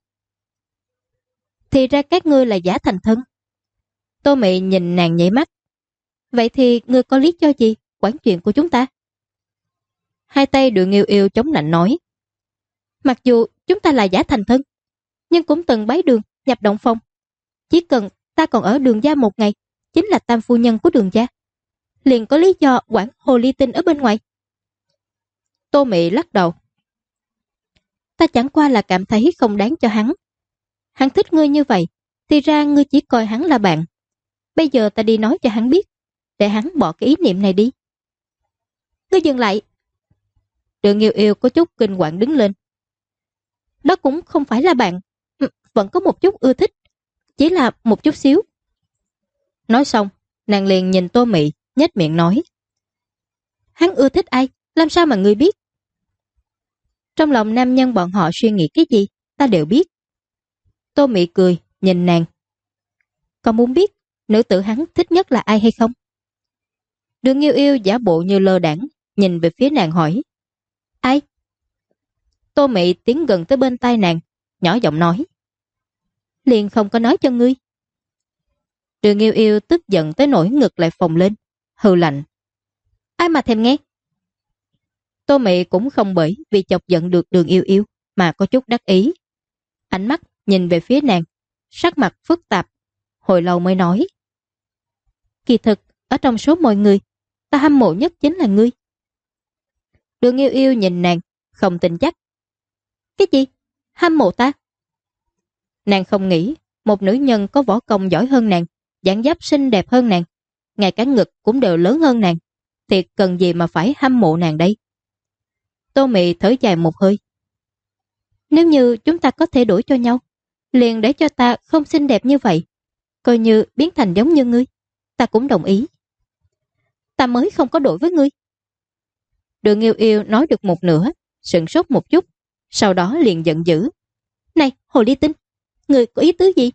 Thì ra các ngươi là giả thành thân. Tô Mị nhìn nàng nhảy mắt. Vậy thì ngươi có lý do gì quản chuyện của chúng ta? Hai tay Đường Yêu Yêu chống nạnh nói. Mặc dù chúng ta là giả thành thân, nhưng cũng từng bái Đường nhập động phòng. Chỉ cần ta còn ở Đường gia một ngày, chính là tam phu nhân của Đường gia, liền có lý do quản hồ ly tinh ở bên ngoài. Tô Mị lắc đầu. Ta chẳng qua là cảm thấy không đáng cho hắn. Hắn thích ngươi như vậy, thì ra ngươi chỉ coi hắn là bạn. Bây giờ ta đi nói cho hắn biết, để hắn bỏ cái ý niệm này đi. Ngươi dừng lại. Đường Yêu Yêu có chút kinh hoàng đứng lên. Đó cũng không phải là bạn, vẫn có một chút ưa thích, chỉ là một chút xíu. Nói xong, nàng liền nhìn Tô Mị, nhếch miệng nói. Hắn ưa thích ai, làm sao mà ngươi biết? Trong lòng nam nhân bọn họ suy nghĩ cái gì, ta đều biết. Tô Mị cười, nhìn nàng. Còn muốn biết nữ tử hắn thích nhất là ai hay không? Đường Yêu Yêu giả bộ như lơ đãng, nhìn về phía nàng hỏi. Ai? Tô Mị tiến gần tới bên tai nàng, nhỏ giọng nói. Liền không có nói cho ngươi. Đường Yêu Yêu tức giận tới nỗi ngực lại phồng lên, hừ lạnh. Ai mà thèm nghe? Tô Mị cũng không bởi vì chọc giận được Đường Yêu Yêu mà có chút đắc ý. Ánh mắt nhìn về phía nàng, sắc mặt phức tạp, hồi lâu mới nói. Kỳ thực, ở trong số mọi người, ta hâm mộ nhất chính là ngươi. Đường Yêu Yêu nhìn nàng, không tin chắc. Cái gì? Hâm mộ ta? Nàng không nghĩ một nữ nhân có võ công giỏi hơn nàng, dáng dấp xinh đẹp hơn nàng, ngay cả ngực cũng đều lớn hơn nàng, thì cần gì mà phải hâm mộ nàng đây? Tô Mị thở dài một hơi. Nếu như chúng ta có thể đổi cho nhau, liền để cho ta không xinh đẹp như vậy, coi như biến thành giống như ngươi, ta cũng đồng ý. Ta mới không có đổi với ngươi. Đường Yêu Yêu nói được một nửa, sững sốt một chút, sau đó liền giận dữ. Này, hồ ly tinh, ngươi có ý tứ gì?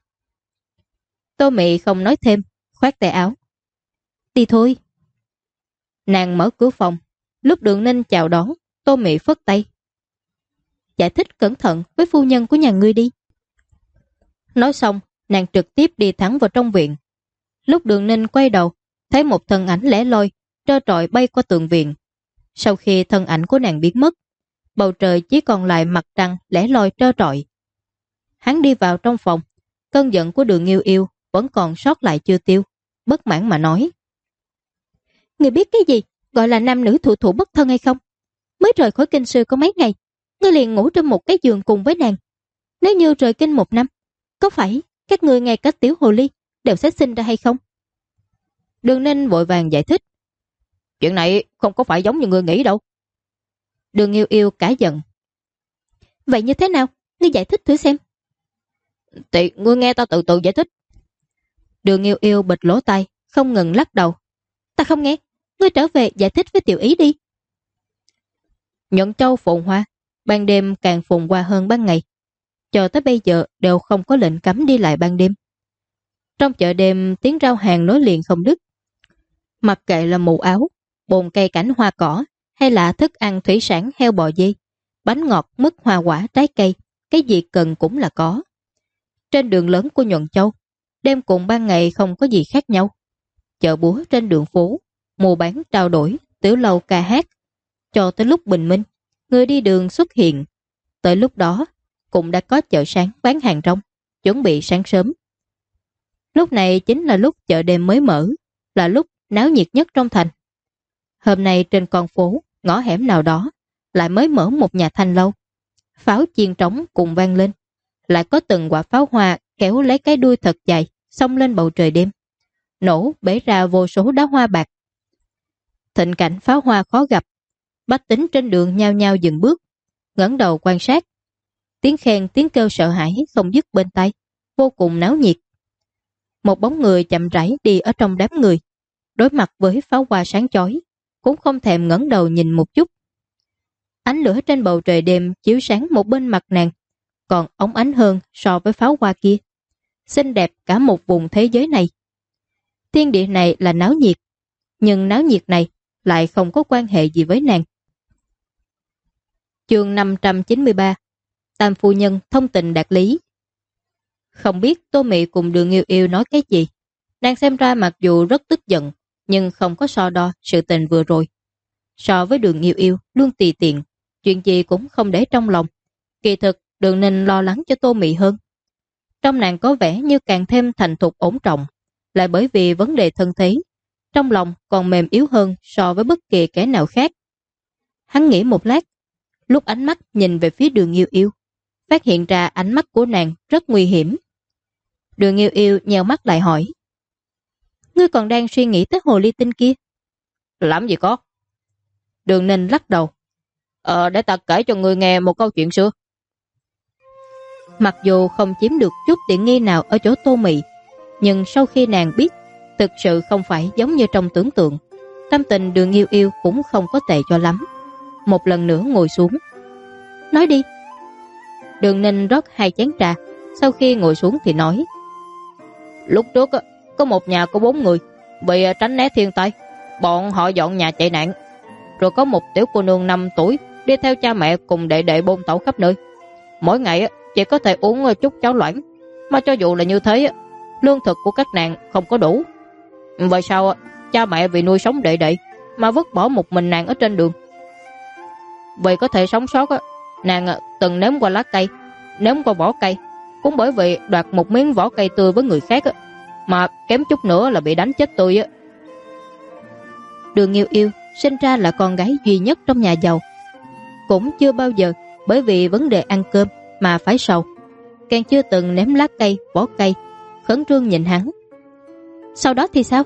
Tô Mị không nói thêm, khoát tay áo. Đi thôi. Nàng mở cửa phòng, lúc Đường Ninh chào đón, Tô Mị phất tay. Giải thích cẩn thận với phu nhân của nhà ngươi đi. Nói xong, nàng trực tiếp đi thẳng vào trong viện. Lúc Đường Ninh quay đầu, thấy một thân ảnh lẻ loi, trơ trọi bay qua tường viện. Sau khi thân ảnh của nàng biến mất, bầu trời chỉ còn lại mặt trăng lẻ loi trơ trọi. Hắn đi vào trong phòng, cơn giận của Đường Yêu Yêu vẫn còn sót lại chưa tiêu, bất mãn mà nói. Ngươi biết cái gì gọi là nam nữ thụ thụ bất thân hay không? Mới rời khỏi kinh sư có mấy ngày, ngươi liền ngủ trên một cái giường cùng với nàng. Nếu như rời kinh 1 năm, có phải các ngươi ngay cả tiểu hồ ly đều sẽ sinh ra hay không? Đường Ninh vội vàng giải thích. Chuyện này không có phải giống như ngươi nghĩ đâu. Đường Yêu Yêu cả giận. Vậy như thế nào? Ngươi giải thích thử xem. Thì ngươi nghe ta từ từ giải thích. Đường Yêu Yêu bịt lỗ tai, không ngừng lắc đầu. Ta không nghe, ngươi trở về giải thích với tiểu ý đi. Nhuận Châu phồn hoa, ban đêm càng phồn hoa hơn ban ngày. Cho tới bây giờ đều không có lệnh cấm đi lại ban đêm. Trong chợ đêm tiếng rao hàng nối liền không đứt. Mặc kệ là mù áo, bồn cây cảnh hoa cỏ hay là thức ăn thủy sản heo bò dê, bánh ngọt, mứt, hoa quả, trái cây, cái gì cần cũng là có. Trên đường lớn của Nhuận Châu, đêm cùng ban ngày không có gì khác nhau. Chợ búa trên đường phố, mua bán trao đổi, tiểu lầu ca hát. Cho tới lúc bình minh, người đi đường xuất hiện. Tới lúc đó, cũng đã có chợ sáng bán hàng rong, chuẩn bị sáng sớm. Lúc này chính là lúc chợ đêm mới mở, là lúc náo nhiệt nhất trong thành. Hôm nay trên con phố, ngõ hẻm nào đó, lại mới mở một nhà thanh lâu. Pháo chiên trống cùng vang lên, lại có từng quả pháo hoa kéo lấy cái đuôi thật dài, xông lên bầu trời đêm. Nổ bể ra vô số đá hoa bạc. Thịnh cảnh pháo hoa khó gặp, bách tính trên đường nhao nhao dừng bước, ngẩng đầu quan sát. Tiếng khen, tiếng kêu sợ hãi không dứt bên tai, vô cùng náo nhiệt. Một bóng người chậm rãi đi ở trong đám người, đối mặt với pháo hoa sáng chói, cũng không thèm ngẩng đầu nhìn một chút. Ánh lửa trên bầu trời đêm chiếu sáng một bên mặt nàng, còn óng ánh hơn so với pháo hoa kia. Xinh đẹp cả một vùng thế giới này. Thiên địa này là náo nhiệt, nhưng náo nhiệt này lại không có quan hệ gì với nàng. Chương 593. Tam phu nhân thông tình đạt lý. Không biết Tô Mị cùng Đường Yêu Yêu nói cái gì. Nàng xem ra mặc dù rất tức giận, nhưng không có so đo sự tình vừa rồi. So với Đường Yêu Yêu luôn tùy tiện, chuyện gì cũng không để trong lòng. Kỳ thực Đường Ninh lo lắng cho Tô Mị hơn. Trong nàng có vẻ như càng thêm thành thục ổn trọng, lại bởi vì vấn đề thân thế, trong lòng còn mềm yếu hơn so với bất kỳ kẻ nào khác. Hắn nghĩ một lát, lúc ánh mắt nhìn về phía Đường Yêu Yêu, phát hiện ra ánh mắt của nàng rất nguy hiểm. Đường Yêu Yêu nheo mắt lại hỏi. Ngươi còn đang suy nghĩ tới hồ ly tinh kia? Làm gì có. Đường Ninh lắc đầu. Để ta kể cho ngươi nghe một câu chuyện xưa. Mặc dù không chiếm được chút tiện nghi nào ở chỗ Tô Mị, nhưng sau khi nàng biết thực sự không phải giống như trong tưởng tượng, tâm tình Đường Yêu Yêu cũng không có tệ cho lắm. Một lần nữa ngồi xuống. Nói đi. Đường Ninh rót 2 chén trà, sau khi ngồi xuống thì nói. Lúc trước có một nhà có 4 người, vì tránh né thiên tai, bọn họ dọn nhà chạy nạn. Rồi có một tiểu cô nương 5 tuổi đi theo cha mẹ cùng đệ đệ bôn tẩu khắp nơi. Mỗi ngày chỉ có thể uống chút cháo loãng, mà cho dù là như thế, lương thực của các nàng không có đủ. Vậy sao cha mẹ vì nuôi sống đệ đệ mà vứt bỏ một mình nàng ở trên đường? Vì có thể sống sót, nàng từng nếm qua lá cây, nếm qua vỏ cây, cũng bởi vì đoạt một miếng vỏ cây tươi với người khác mà kém chút nữa là bị đánh chết tươi. Đường Yêu Yêu sinh ra là con gái duy nhất trong nhà giàu, cũng chưa bao giờ bởi vì vấn đề ăn cơm mà phải sầu, càng chưa từng ném lá cây, vỏ cây. Khẩn trương nhìn hắn. Sau đó thì sao?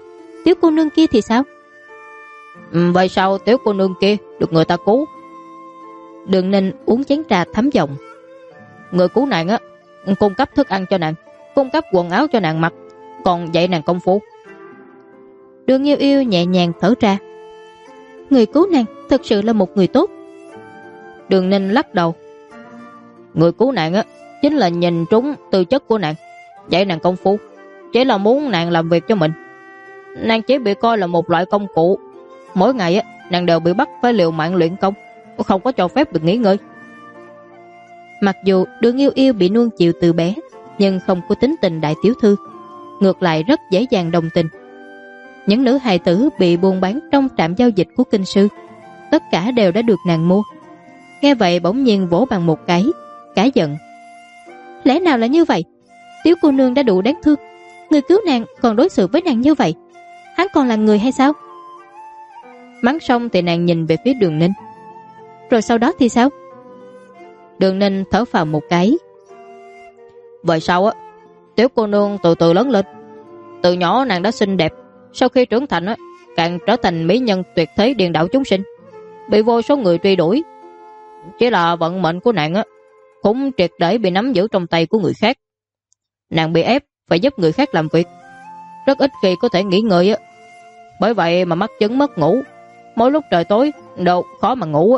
Tiểu cô nương kia thì sao? Vậy sao tiểu cô nương kia được người ta cứu? Đường Ninh uống chén trà thấm giọng. Người cứu nàng á, cung cấp thức ăn cho nàng, cung cấp quần áo cho nàng mặc, còn dạy nàng công phu. Đường Yêu Yêu nhẹ nhàng thở ra. Người cứu nàng thật sự là một người tốt. Đường Ninh lắc đầu. Người cứu nàng á chính là nhìn trúng tư chất của nàng, dạy nàng công phu, chỉ là muốn nàng làm việc cho mình. Nàng chỉ bị coi là một loại công cụ. Mỗi ngày á nàng đều bị bắt phải liều mạng luyện công, không có cho phép được nghỉ ngơi. Mặc dù Đường Yêu Yêu bị nuông chiều từ bé, nhưng không có tính tình đại tiểu thư, ngược lại rất dễ dàng đồng tình. Những nữ hài tử bị buôn bán trong trạm giao dịch của kinh sư, tất cả đều đã được nàng mua. Nghe vậy bỗng nhiên vỗ bằng một cái, cả giận. Lẽ nào là như vậy? Tiểu cô nương đã đủ đáng thương, người cứu nàng còn đối xử với nàng như vậy, hắn còn là người hay sao? Mắng xong thì nàng nhìn về phía Đường Ninh. Rồi sau đó thì sao? Đường Ninh thở phào một cái. Vậy sau á, tiểu cô nương từ từ lớn lên. Từ nhỏ nàng đã xinh đẹp, sau khi trưởng thành á, càng trở thành mỹ nhân tuyệt thế điên đảo chúng sinh, bị vô số người truy đuổi. Chỉ là vận mệnh của nàng á, cũng triệt để bị nắm giữ trong tay của người khác. Nàng bị ép phải giúp người khác làm việc, rất ít khi có thể nghỉ ngơi á. Bởi vậy mà mắc chứng mất ngủ, mỗi lúc trời tối đều khó mà ngủ á.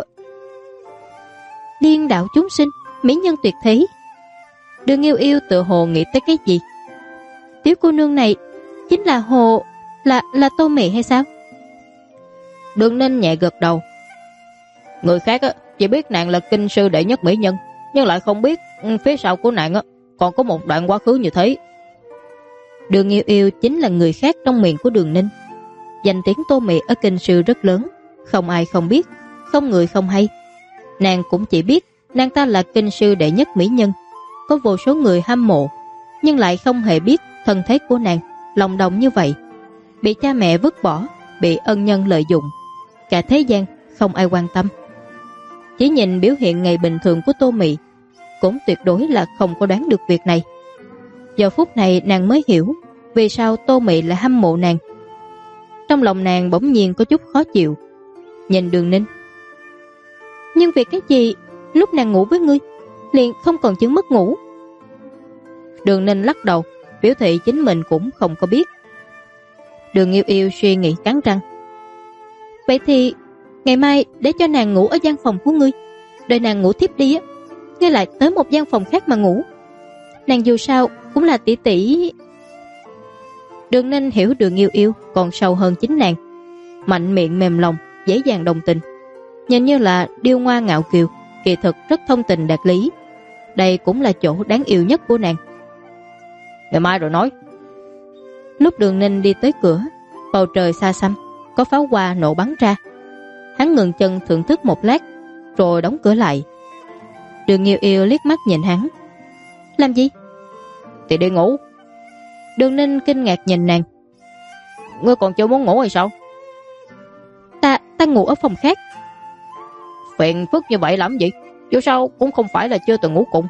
Điên đảo chúng sinh, mỹ nhân tuyệt thế. Đường Yêu Yêu tự hồ nghĩ tới cái gì? Tiểu cô nương này chính là là Tô Mị hay sao? Đường Ninh nhẹ gật đầu. Người khác á chỉ biết nàng là kinh sư đệ nhất mỹ nhân, nhưng lại không biết phía sau của nàng á còn có một đoạn quá khứ như thế. Đường Yêu Yêu chính là người khác trong miệng của Đường Ninh. Danh tiếng Tô Mị ở kinh sư rất lớn, không ai không biết, không người không hay. Nàng cũng chỉ biết nàng ta là kinh sư đệ nhất mỹ nhân, có vô số người hâm mộ, nhưng lại không hề biết thân thế của nàng lòng đồng như vậy, bị cha mẹ vứt bỏ, bị ân nhân lợi dụng, cả thế gian không ai quan tâm. Chỉ nhìn biểu hiện ngày bình thường của Tô Mị, cũng tuyệt đối là không có đoán được việc này. Giờ phút này nàng mới hiểu vì sao Tô Mị lại hâm mộ nàng. Trong lòng nàng bỗng nhiên có chút khó chịu, nhìn Đường Ninh. Nhưng vì cái gì lúc nàng ngủ với ngươi liền không còn chứng mất ngủ? Đường Ninh lắc đầu, biểu thị chính mình cũng không có biết. Đường Yêu Yêu suy nghĩ cắn răng. Vậy thì ngày mai để cho nàng ngủ ở gian phòng của ngươi, đợi nàng ngủ thiếp đi á, ngươi lại tới một gian phòng khác mà ngủ. Nàng dù sao cũng là tỷ tỷ. Đường Ninh hiểu Đường Yêu Yêu còn sâu hơn chính nàng, mạnh miệng mềm lòng, dễ dàng đồng tình, nhìn như là điêu ngoa ngạo kiều, kỳ thực rất thông tình đạt lý. Đây cũng là chỗ đáng yêu nhất của nàng. Ngày mai rồi nói. Lúc Đường Ninh đi tới cửa, bầu trời xa xăm, có pháo hoa nổ bắn ra. Hắn ngừng chân thưởng thức một lát, rồi đóng cửa lại. Đường Yêu Yêu liếc mắt nhìn hắn. Làm gì? Thì đi ngủ. Đường Ninh kinh ngạc nhìn nàng. Ngươi còn chưa muốn ngủ hay sao? Ta ngủ ở phòng khác. Phiền phức như vậy làm gì? Dù sao cũng không phải là chưa từng ngủ cùng.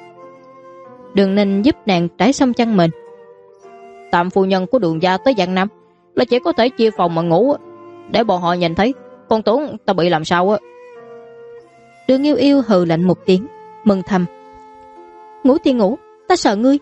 Đường Ninh giúp nàng trải xong chăn mền. Tam phu nhân của Đường gia tới Giang Nam là chỉ có thể chia phòng mà ngủ, để bọn họ nhìn thấy con tưởng ta bị làm sao á. Đường Yêu Yêu hừ lạnh một tiếng, mừng thầm. Ngủ thì ngủ, ta sợ ngươi.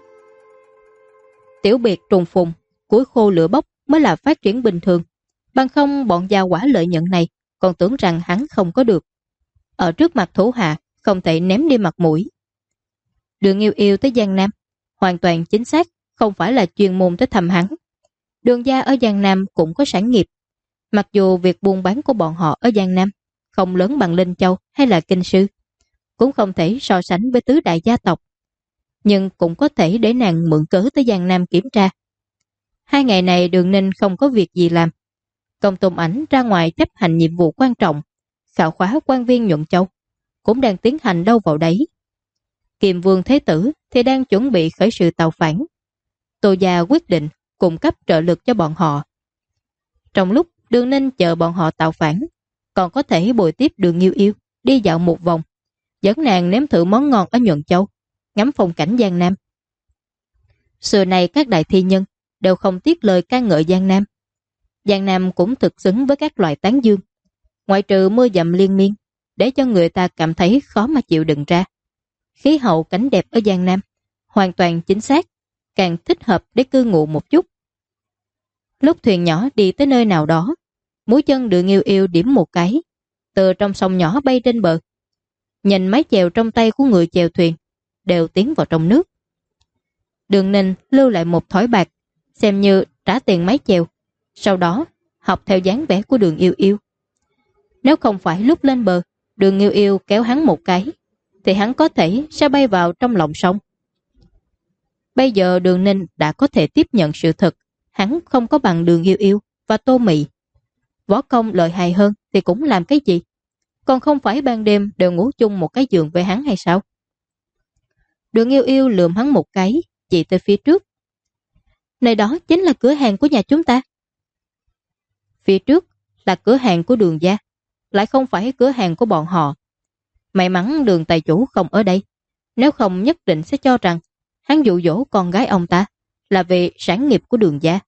Tiểu biệt trùng phùng, củi khô lửa bốc mới là phát triển bình thường. Bằng không bọn gia quả lợi nhận này còn tưởng rằng hắn không có được. Ở trước mặt thủ hạ không thể ném đi mặt mũi. Đường Yêu Yêu tới Giang Nam hoàn toàn chính xác không phải là chuyên môn tới thăm hắn. Đường gia ở Giang Nam cũng có sản nghiệp. Mặc dù việc buôn bán của bọn họ ở Giang Nam không lớn bằng Linh Châu hay là Kinh Sư, cũng không thể so sánh với tứ đại gia tộc, nhưng cũng có thể để nàng mượn cớ tới Giang Nam kiểm tra. 2 ngày này Đường Ninh không có việc gì làm. Công Tôn Ảnh ra ngoài chấp hành nhiệm vụ quan trọng, khảo khóa quan viên Nhuận Châu, cũng đang tiến hành đâu vào đấy. Kiềm Vương Thế Tử thì đang chuẩn bị khởi sự tàu phản. Tô gia quyết định cung cấp trợ lực cho bọn họ. Trong lúc Đường Ninh chờ bọn họ tàu phản, còn có thể bồi tiếp Đường Yêu Yêu đi dạo một vòng, dẫn nàng nếm thử món ngon ở Nhuận Châu, ngắm phong cảnh Giang Nam. Xưa này các đại thi nhân đều không tiếc lời ca ngợi Giang Nam. Giang Nam cũng thực xứng với các loại tán dương, ngoại trừ mưa dầm liên miên, để cho người ta cảm thấy khó mà chịu đựng ra. Khí hậu cảnh đẹp ở Giang Nam hoàn toàn chính xác, càng thích hợp để cư ngụ một chút. Lúc thuyền nhỏ đi tới nơi nào đó, mũi chân Đường Yêu Yêu điểm một cái, từ trong sông nhỏ bay trên bờ. Nhìn mái chèo trong tay của người chèo thuyền đều tiến vào trong nước. Đường Ninh lưu lại một thỏi bạc, xem như trả tiền mái chèo, sau đó học theo dáng vẻ của Đường Yêu Yêu. Nếu không phải lúc lên bờ Đường Yêu Yêu kéo hắn một cái, thì hắn có thể sẽ bay vào trong lòng sông. Bây giờ Đường Ninh đã có thể tiếp nhận sự thật, hắn không có bằng Đường Yêu Yêu và Tô Mị. Võ công lợi hại hơn thì cũng làm cái gì? Còn không phải ban đêm đều ngủ chung một cái giường với hắn hay sao? Đường Yêu Yêu lườm hắn một cái, chỉ tới phía trước. Nơi đó chính là cửa hàng của nhà chúng ta. Phía trước là cửa hàng của Đường gia, lại không phải cửa hàng của bọn họ. May mắn Đường tài chủ không ở đây, nếu không nhất định sẽ cho rằng hắn dụ dỗ con gái ông ta là vì sản nghiệp của Đường gia.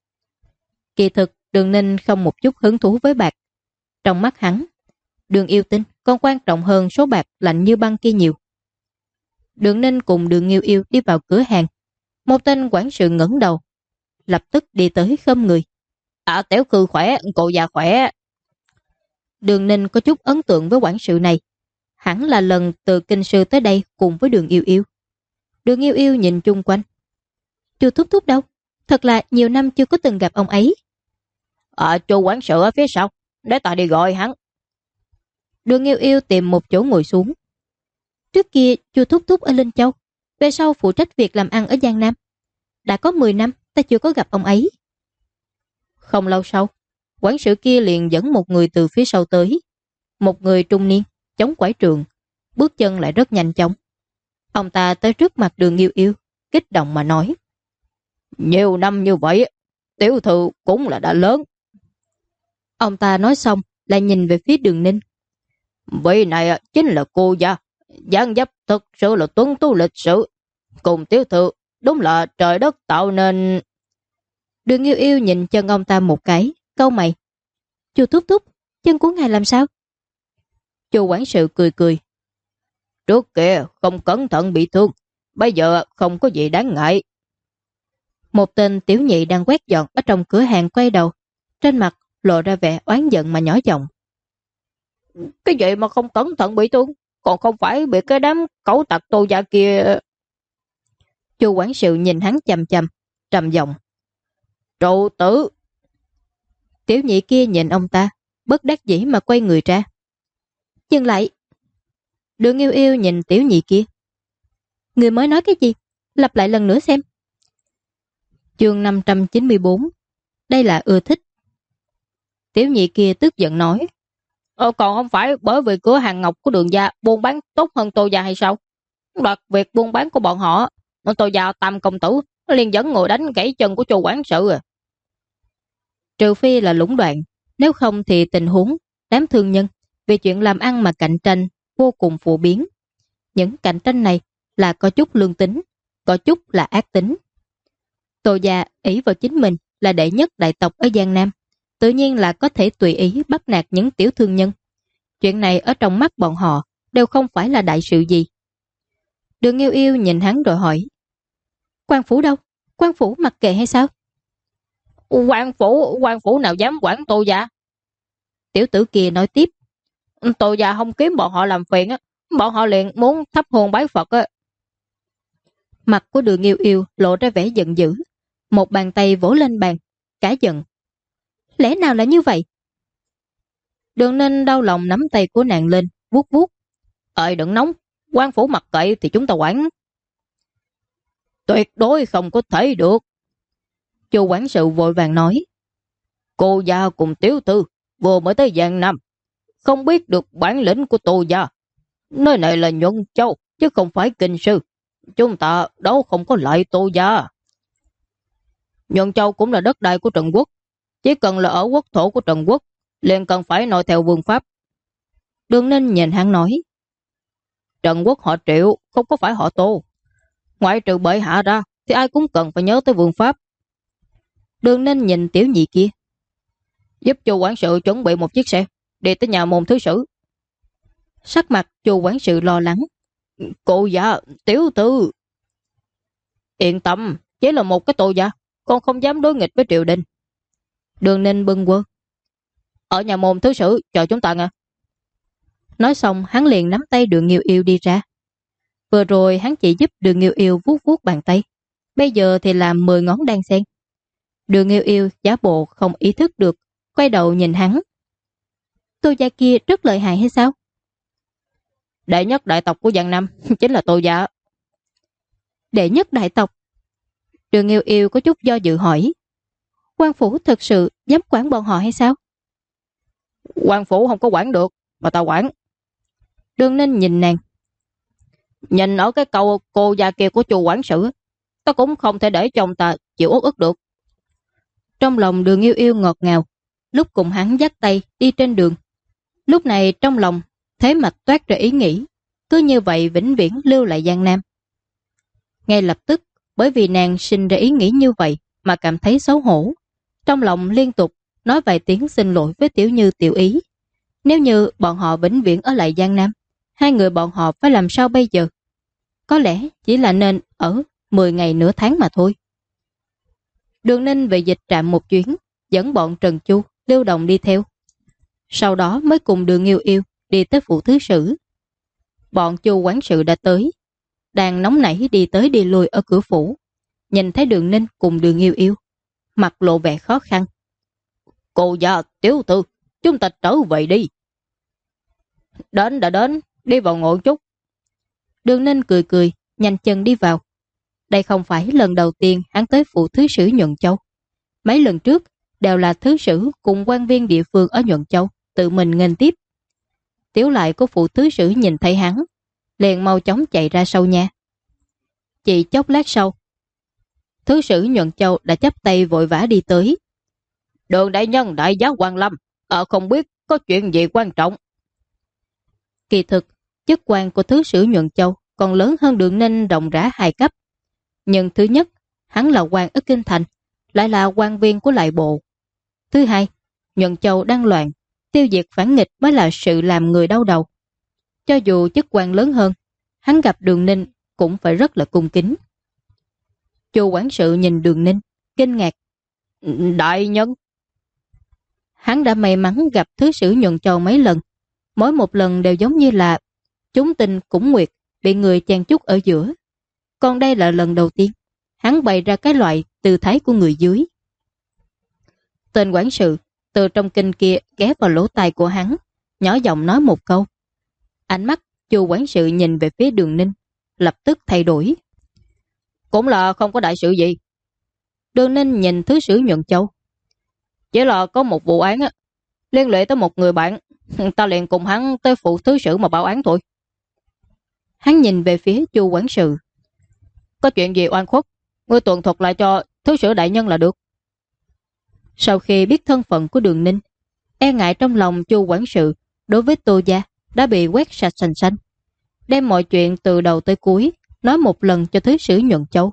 Kỳ thực Đường Ninh không một chút hứng thú với bạc. Trong mắt hắn, Đường Yêu Tinh còn quan trọng hơn số bạc lạnh như băng kia nhiều. Đường Ninh cùng Đường Yêu Yêu đi vào cửa hàng. Một tên quản sự ngẩng đầu, lập tức đi tới khom người. Tiểu Khư khỏe, cô già khỏe. Đường Ninh có chút ấn tượng với quản sự này. Hẳn là lần từ kinh sư tới đây cùng với Đường Yêu Yêu. Đường Yêu Yêu nhìn chung quanh. Chu Thúc Thúc đâu? Thật là nhiều năm chưa có từng gặp ông ấy. Chu quản sự ở phía sau, để ta đi gọi hắn. Đường Yêu Yêu tìm một chỗ ngồi xuống. Trước kia Chu Thúc Thúc ở Linh Châu, về sau phụ trách việc làm ăn ở Giang Nam. Đã có 10 năm ta chưa có gặp ông ấy. Không lâu sau, quản sự kia liền dẫn một người từ phía sau tới. Một người trung niên, chống quải trường, bước chân lại rất nhanh chóng. Ông ta tới trước mặt Đường Yêu Yêu, kích động mà nói. Nhiều năm như vậy, tiểu thư cũng là đã lớn. Ông ta nói xong, lại nhìn về phía Đường Ninh. Vị này chính là cô gia, dáng dấp thật sự là tuấn tú lịch sự. Cùng tiểu thư, đúng là trời đất tạo nên. Đường Yêu Yêu nhìn chân ông ta một cái, cau mày. Chu Thúc Thúc, chân của ngài làm sao? Chu quản sự cười cười. Trước kia không cẩn thận bị thương, bây giờ không có gì đáng ngại. Một tên tiểu nhị đang quét dọn ở trong cửa hàng quay đầu, trên mặt lộ ra vẻ oán giận mà nhỏ giọng. Cái gì mà không cẩn thận bị thương, còn không phải bị cái đám cẩu tặc Tô gia kia. Chu quản sự nhìn hắn chằm chằm, trầm giọng. Trụ tử. Tiểu nhị kia nhìn ông ta, bất đắc dĩ mà quay người ra. Dừng lại. Đường Yêu Yêu nhìn tiểu nhị kia. Người mới nói cái gì? Lặp lại lần nữa xem. Chương 594. Đây là ưa thích. Tiểu nhị kia tức giận nói. Còn không phải bởi vì cửa hàng ngọc của Đường gia buôn bán tốt hơn Tô gia hay sao? Đoạt việc buôn bán của bọn họ, Tô gia Tam công tử liền dẫn người đánh gãy chân của Chu quản sự. Trừ phi là lũng đoạn, nếu không thì tình huống đám thương nhân vì chuyện làm ăn mà cạnh tranh vô cùng phổ biến. Những cạnh tranh này là có chút lương tính, có chút là ác tính. Tô gia ỷ vào chính mình là đệ nhất đại tộc ở Giang Nam, tự nhiên là có thể tùy ý bắt nạt những tiểu thương nhân. Chuyện này ở trong mắt bọn họ đều không phải là đại sự gì. Đường Yêu Yêu nhìn hắn rồi hỏi. Quan phủ đâu? Quan phủ mặc kệ hay sao? Quan phủ nào dám quản Tô gia? Tiểu tử kia nói tiếp. Tô gia không kiếm bọn họ làm phiền á, bọn họ liền muốn thắp hương bái Phật á. Mặt của Đường Yêu Yêu lộ ra vẻ giận dữ, một bàn tay vỗ lên bàn, cả giận. Lẽ nào là như vậy? Đường Ninh đau lòng nắm tay của nàng lên, vuốt vuốt. Đừng nóng, quan phủ mặc kệ thì chúng ta quản. Tuyệt đối không có thể được. Chu quản sự vội vàng nói. Cô gia cùng tiểu thư vừa mới tới Giang Nam, không biết được bản lĩnh của Tô gia. Nơi này là Nhuận Châu chứ không phải Kinh Sư, chúng ta đâu không có lại Tô gia. Nhuận Châu cũng là đất đai của Trần Quốc, chỉ cần là ở quốc thổ của Trần Quốc liền cần phải noi theo vương pháp. Đường Ninh nhìn hắn nói. Trần Quốc họ Triệu, không có phải họ Tô. Ngoại trừ bệ hạ ra thì ai cũng cần phải nhớ tới vương pháp. Đường Ninh nhìn tiểu nhị kia. giúp Chu quản sự chuẩn bị một chiếc xe, đi tới nhà môn thứ sử. Sắc mặt Chu quản sự lo lắng. Cô già, tiểu thư. Yên tâm, chỉ là một cái tội gia, con không dám đối nghịch với triều đình. Đường Ninh bâng quơ. Ở nhà môn thứ sử chờ chúng ta nha. Nói xong hắn liền nắm tay Đường Nghiêu Yêu đi ra. Vừa rồi hắn chỉ giúp Đường Nghiêu Yêu vuốt vuốt bàn tay, bây giờ thì làm 10 ngón đan sen. Đường Nghiêu Yêu giả bộ không ý thức được, quay đầu nhìn hắn. Tô gia kia rất lợi hại hay sao? Đệ nhất đại tộc của Giang Nam chính là Tô gia. Đệ nhất đại tộc? Đường Nghiêu Yêu có chút do dự hỏi. Quan phủ thật sự dám quản bọn họ hay sao? Quan phủ không có quản được, mà ta quản. Đường Ninh nhìn nàng. Nhìn ở cái câu cô gia kia của Chu quản sự, ta cũng không thể để chồng ta chịu uất ức được. Trong lòng Đường Nghiêu Yêu ngọt ngào, lúc cùng hắn dắt tay đi trên đường. Lúc này trong lòng thế mạch toát ra ý nghĩ, cứ như vậy vĩnh viễn lưu lại Giang Nam. Ngay lập tức, bởi vì nàng sinh ra ý nghĩ như vậy mà cảm thấy xấu hổ, trong lòng liên tục nói vài tiếng xin lỗi với Tiểu Như Tiểu Ý. Nếu như bọn họ vĩnh viễn ở lại Giang Nam, hai người bọn họ phải làm sao bây giờ? Có lẽ chỉ là nên ở 10 ngày nửa tháng mà thôi. Đường Ninh về dịch trạm một chuyến, dẫn bọn Trần Chu, Lưu Đồng đi theo. Sau đó mới cùng Đường Nghiêu Yêu đi tới phủ thứ sử. Bọn Chu quản sự đã tới, đang nóng nảy đi tới đi lui ở cửa phủ. Nhìn thấy Đường Ninh cùng Đường Nghiêu Yêu, mặt lộ vẻ khó khăn. Cô già, tiểu thư, chúng ta trở về đi. Đến đã đến, đi vào ngồi chút. Đường Ninh cười cười, nhanh chân đi vào. Đây không phải lần đầu tiên hắn tới phủ thứ sử Nhuận Châu. Mấy lần trước đều là thứ sử cùng quan viên địa phương ở Nhuận Châu tự mình nghênh tiếp. Tiểu lại của phủ thứ sử nhìn thấy hắn, liền mau chóng chạy ra sau nhà. Chỉ chốc lát sau, thứ sử Nhuận Châu đã chắp tay vội vã đi tới. Đường đại nhân đại giá Quan Lâm, không biết có chuyện gì quan trọng. Kỳ thực, chức quan của thứ sử Nhuận Châu còn lớn hơn Đường Ninh rộng rã 2 cấp. Nhưng thứ nhất, hắn là quan ở Kinh Thành, lại là quan viên của lại bộ. Thứ hai, Nhuận Châu đang loạn, tiêu diệt phản nghịch mới là sự làm người đau đầu. Cho dù chức quan lớn hơn, hắn gặp Đường Ninh cũng phải rất là cung kính. Chu quản sự nhìn Đường Ninh, kinh ngạc. Đại nhân. Hắn đã may mắn gặp thứ sử Nhuận Châu mấy lần, mỗi một lần đều giống như là chúng tình cũng nguyệt bị người chen chúc ở giữa. Còn đây là lần đầu tiên hắn bày ra cái loại tư thái của người dưới. Tên quản sự từ trong kinh kia ghé vào lỗ tai của hắn, nhỏ giọng nói một câu. Ánh mắt Chu quản sự nhìn về phía Đường Ninh, lập tức thay đổi. Cũng là không có đại sự gì. Đường Ninh nhìn thứ sử Nhuận Châu. Chỉ là có một vụ án liên lụy tới một người bạn, ta liền cùng hắn tới phụ thứ sử mà báo án thôi. Hắn nhìn về phía Chu quản sự. Có chuyện gì oan khuất, ngươi tường thuật lại cho thứ sử đại nhân là được. Sau khi biết thân phận của Đường Ninh, e ngại trong lòng Chu quản sự đối với Tô gia đã bị quét sạch sành xanh, đem mọi chuyện từ đầu tới cuối nói một lần cho thứ sử Nhuận Châu.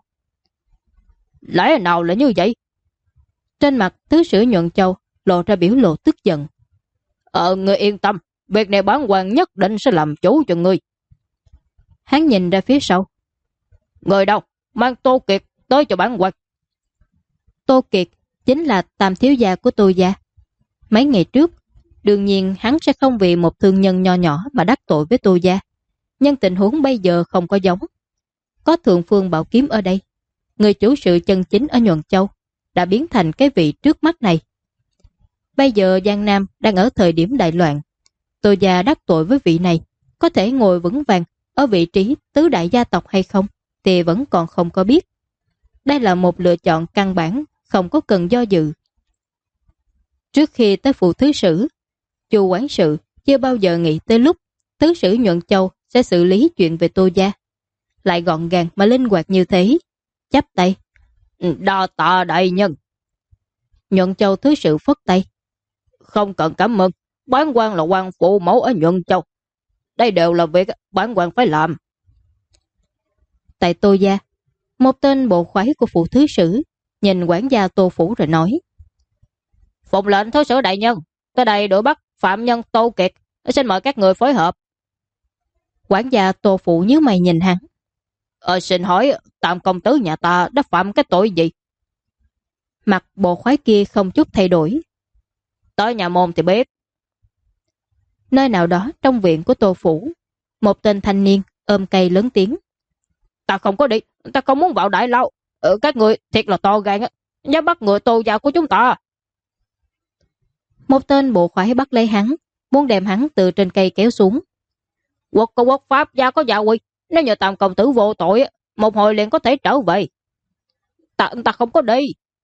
Lẽ nào là như vậy? Trên mặt thứ sử Nhuận Châu lộ ra biểu lộ tức giận. Ngươi yên tâm, việc này bản quan nhất định sẽ làm chủ cho ngươi. Hắn nhìn ra phía sau. Người đâu? Mang Tô Kiệt tới cho bản quan. Tô Kiệt chính là tam thiếu gia của Tô gia. Mấy ngày trước, đương nhiên hắn sẽ không vì một thương nhân nho nhỏ mà đắc tội với Tô gia. Nhưng tình huống bây giờ không có giống. Có Thượng Phương Bảo Kiếm ở đây, người chủ sự chân chính ở Nhuận Châu đã biến thành cái vị trước mắt này. Bây giờ Giang Nam đang ở thời điểm đại loạn. Tô gia đắc tội với vị này có thể ngồi vững vàng ở vị trí tứ đại gia tộc hay không thì vẫn còn không có biết. Đây là một lựa chọn căn bản, không có cần do dự. Trước khi tới phủ thứ sử, Chu quản sự chưa bao giờ nghĩ tới lúc thứ sử Nhuận Châu sẽ xử lý chuyện về Tô gia. Lại gọn gàng mà linh hoạt như thế. Chắp tay. Đa tạ đại nhân. Nhuận Châu thứ sử phất tay. Không cần cảm ơn, bản quan là quan phụ mẫu ở Nhuận Châu. Đây đều là việc bản quan phải làm. Tại Tô gia, một tên bộ khoái của phủ thứ sử nhìn quản gia Tô phủ rồi nói. Phụng lệnh thứ sử đại nhân, tới đây đuổi bắt phạm nhân Tô Kiệt, xin mời các người phối hợp. Quản gia Tô Phụ nhíu mày nhìn hắn. Xin hỏi Tam công tử nhà ta đã phạm cái tội gì? Mặt bộ khoái kia không chút thay đổi. Tới nhà môn thì biết. Nơi nào đó trong viện của Tô Phủ, một tên thanh niên ôm cây lớn tiếng. Ta không có đi, ta không muốn vào đại lao. Các người thiệt là to gan á, dám bắt người Tô gia của chúng ta. Một tên bộ khoái bắt lấy hắn, muốn đem hắn từ trên cây kéo xuống. Quốc có quốc pháp, gia có gia quy. Nếu như Tam công tử vô tội, một hồi liền có thể trở về. Ta không có đi.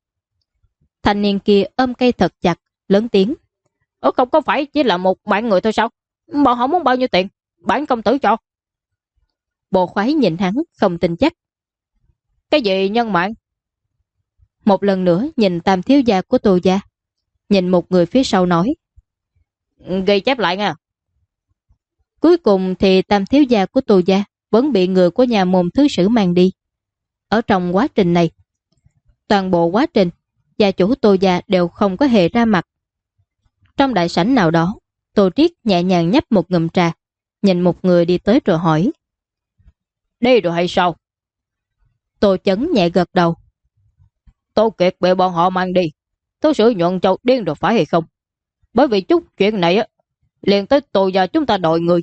Thanh niên kia ôm cây thật chặt, lớn tiếng. Không có phải chỉ là một bạn người thôi sao? Bọn họ muốn bao nhiêu tiền? Bản công tử cho. Bộ khoái nhìn hắn không tin chắc. Cái gì nhân mạng? Một lần nữa nhìn Tam thiếu gia của Tô gia, nhìn một người phía sau nói. Ghi chép lại nha. Cuối cùng thì Tam thiếu gia của Tô gia vẫn bị người của nhà môn thứ sử mang đi. Ở trong quá trình này, toàn bộ quá trình, gia chủ Tô gia đều không có hề ra mặt. Trong đại sảnh nào đó, Tô Triết nhẹ nhàng nhấp một ngụm trà, nhìn một người đi tới rồi hỏi. Đi rồi hay sao? Tô Chấn nhẹ gật đầu. Tô Kiệt bị bọn họ mang đi. Thứ sử Nhuận Châu điên rồi phải hay không? Bởi vì chút chuyện này á, liền tới Tô gia chúng ta đòi người.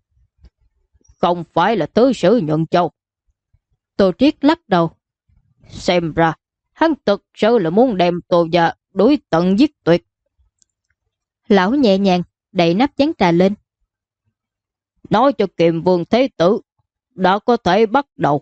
Không phải là thứ sử Nhuận Châu. Tô Triết lắc đầu. Xem ra, hắn thực sự là muốn đem Tô gia đuổi tận giết tuyệt. Lão nhẹ nhàng đậy nắp chén trà lên. Nói cho Kiềm Vương Thế Tử đã có thể bắt đầu.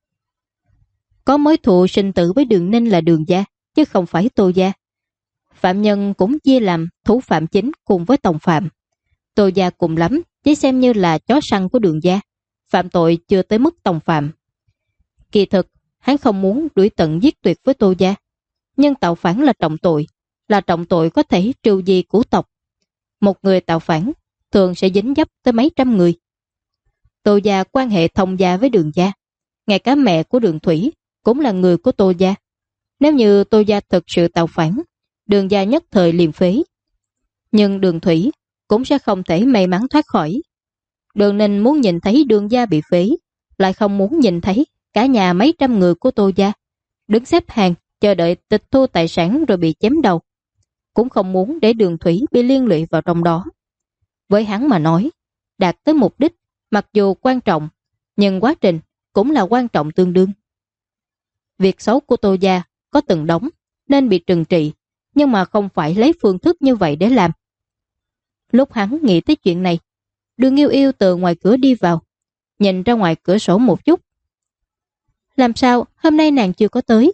Có mối thù sinh tử với Đường Ninh là Đường gia, chứ không phải Tô gia. Phạm nhân cũng chia làm thủ phạm chính cùng với tòng phạm. Tô gia cùng lắm chỉ xem như là chó săn của Đường gia, phạm tội chưa tới mức tòng phạm. Kỳ thực, hắn không muốn đuổi tận giết tuyệt với Tô gia, nhưng tạo phản là trọng tội có thể trừ di cửu tộc. Một người tạo phản thường sẽ dính dấp tới mấy trăm người. Tô gia quan hệ thông gia với Đường gia, ngay cả mẹ của Đường Thủy cũng là người của Tô gia. Nếu như Tô gia thực sự tạo phản, Đường gia nhất thời liềm phế. Nhưng Đường Thủy cũng sẽ không thể may mắn thoát khỏi. Đường Ninh muốn nhìn thấy Đường gia bị phế, lại không muốn nhìn thấy cả nhà mấy trăm người của Tô gia đứng xếp hàng chờ đợi tịch thu tài sản rồi bị chém đầu. Cũng không muốn để Đường Thủy bị liên lụy vào trong đó. Với hắn mà nói, đạt tới mục đích mặc dù quan trọng, nhưng quá trình cũng là quan trọng tương đương. Việc xấu của Tô gia có từng đóng nên bị trừng trị, nhưng mà không phải lấy phương thức như vậy để làm. Lúc hắn nghĩ tới chuyện này, Đường Yêu Yêu từ ngoài cửa đi vào, nhìn ra ngoài cửa sổ một chút. Làm sao hôm nay nàng chưa có tới?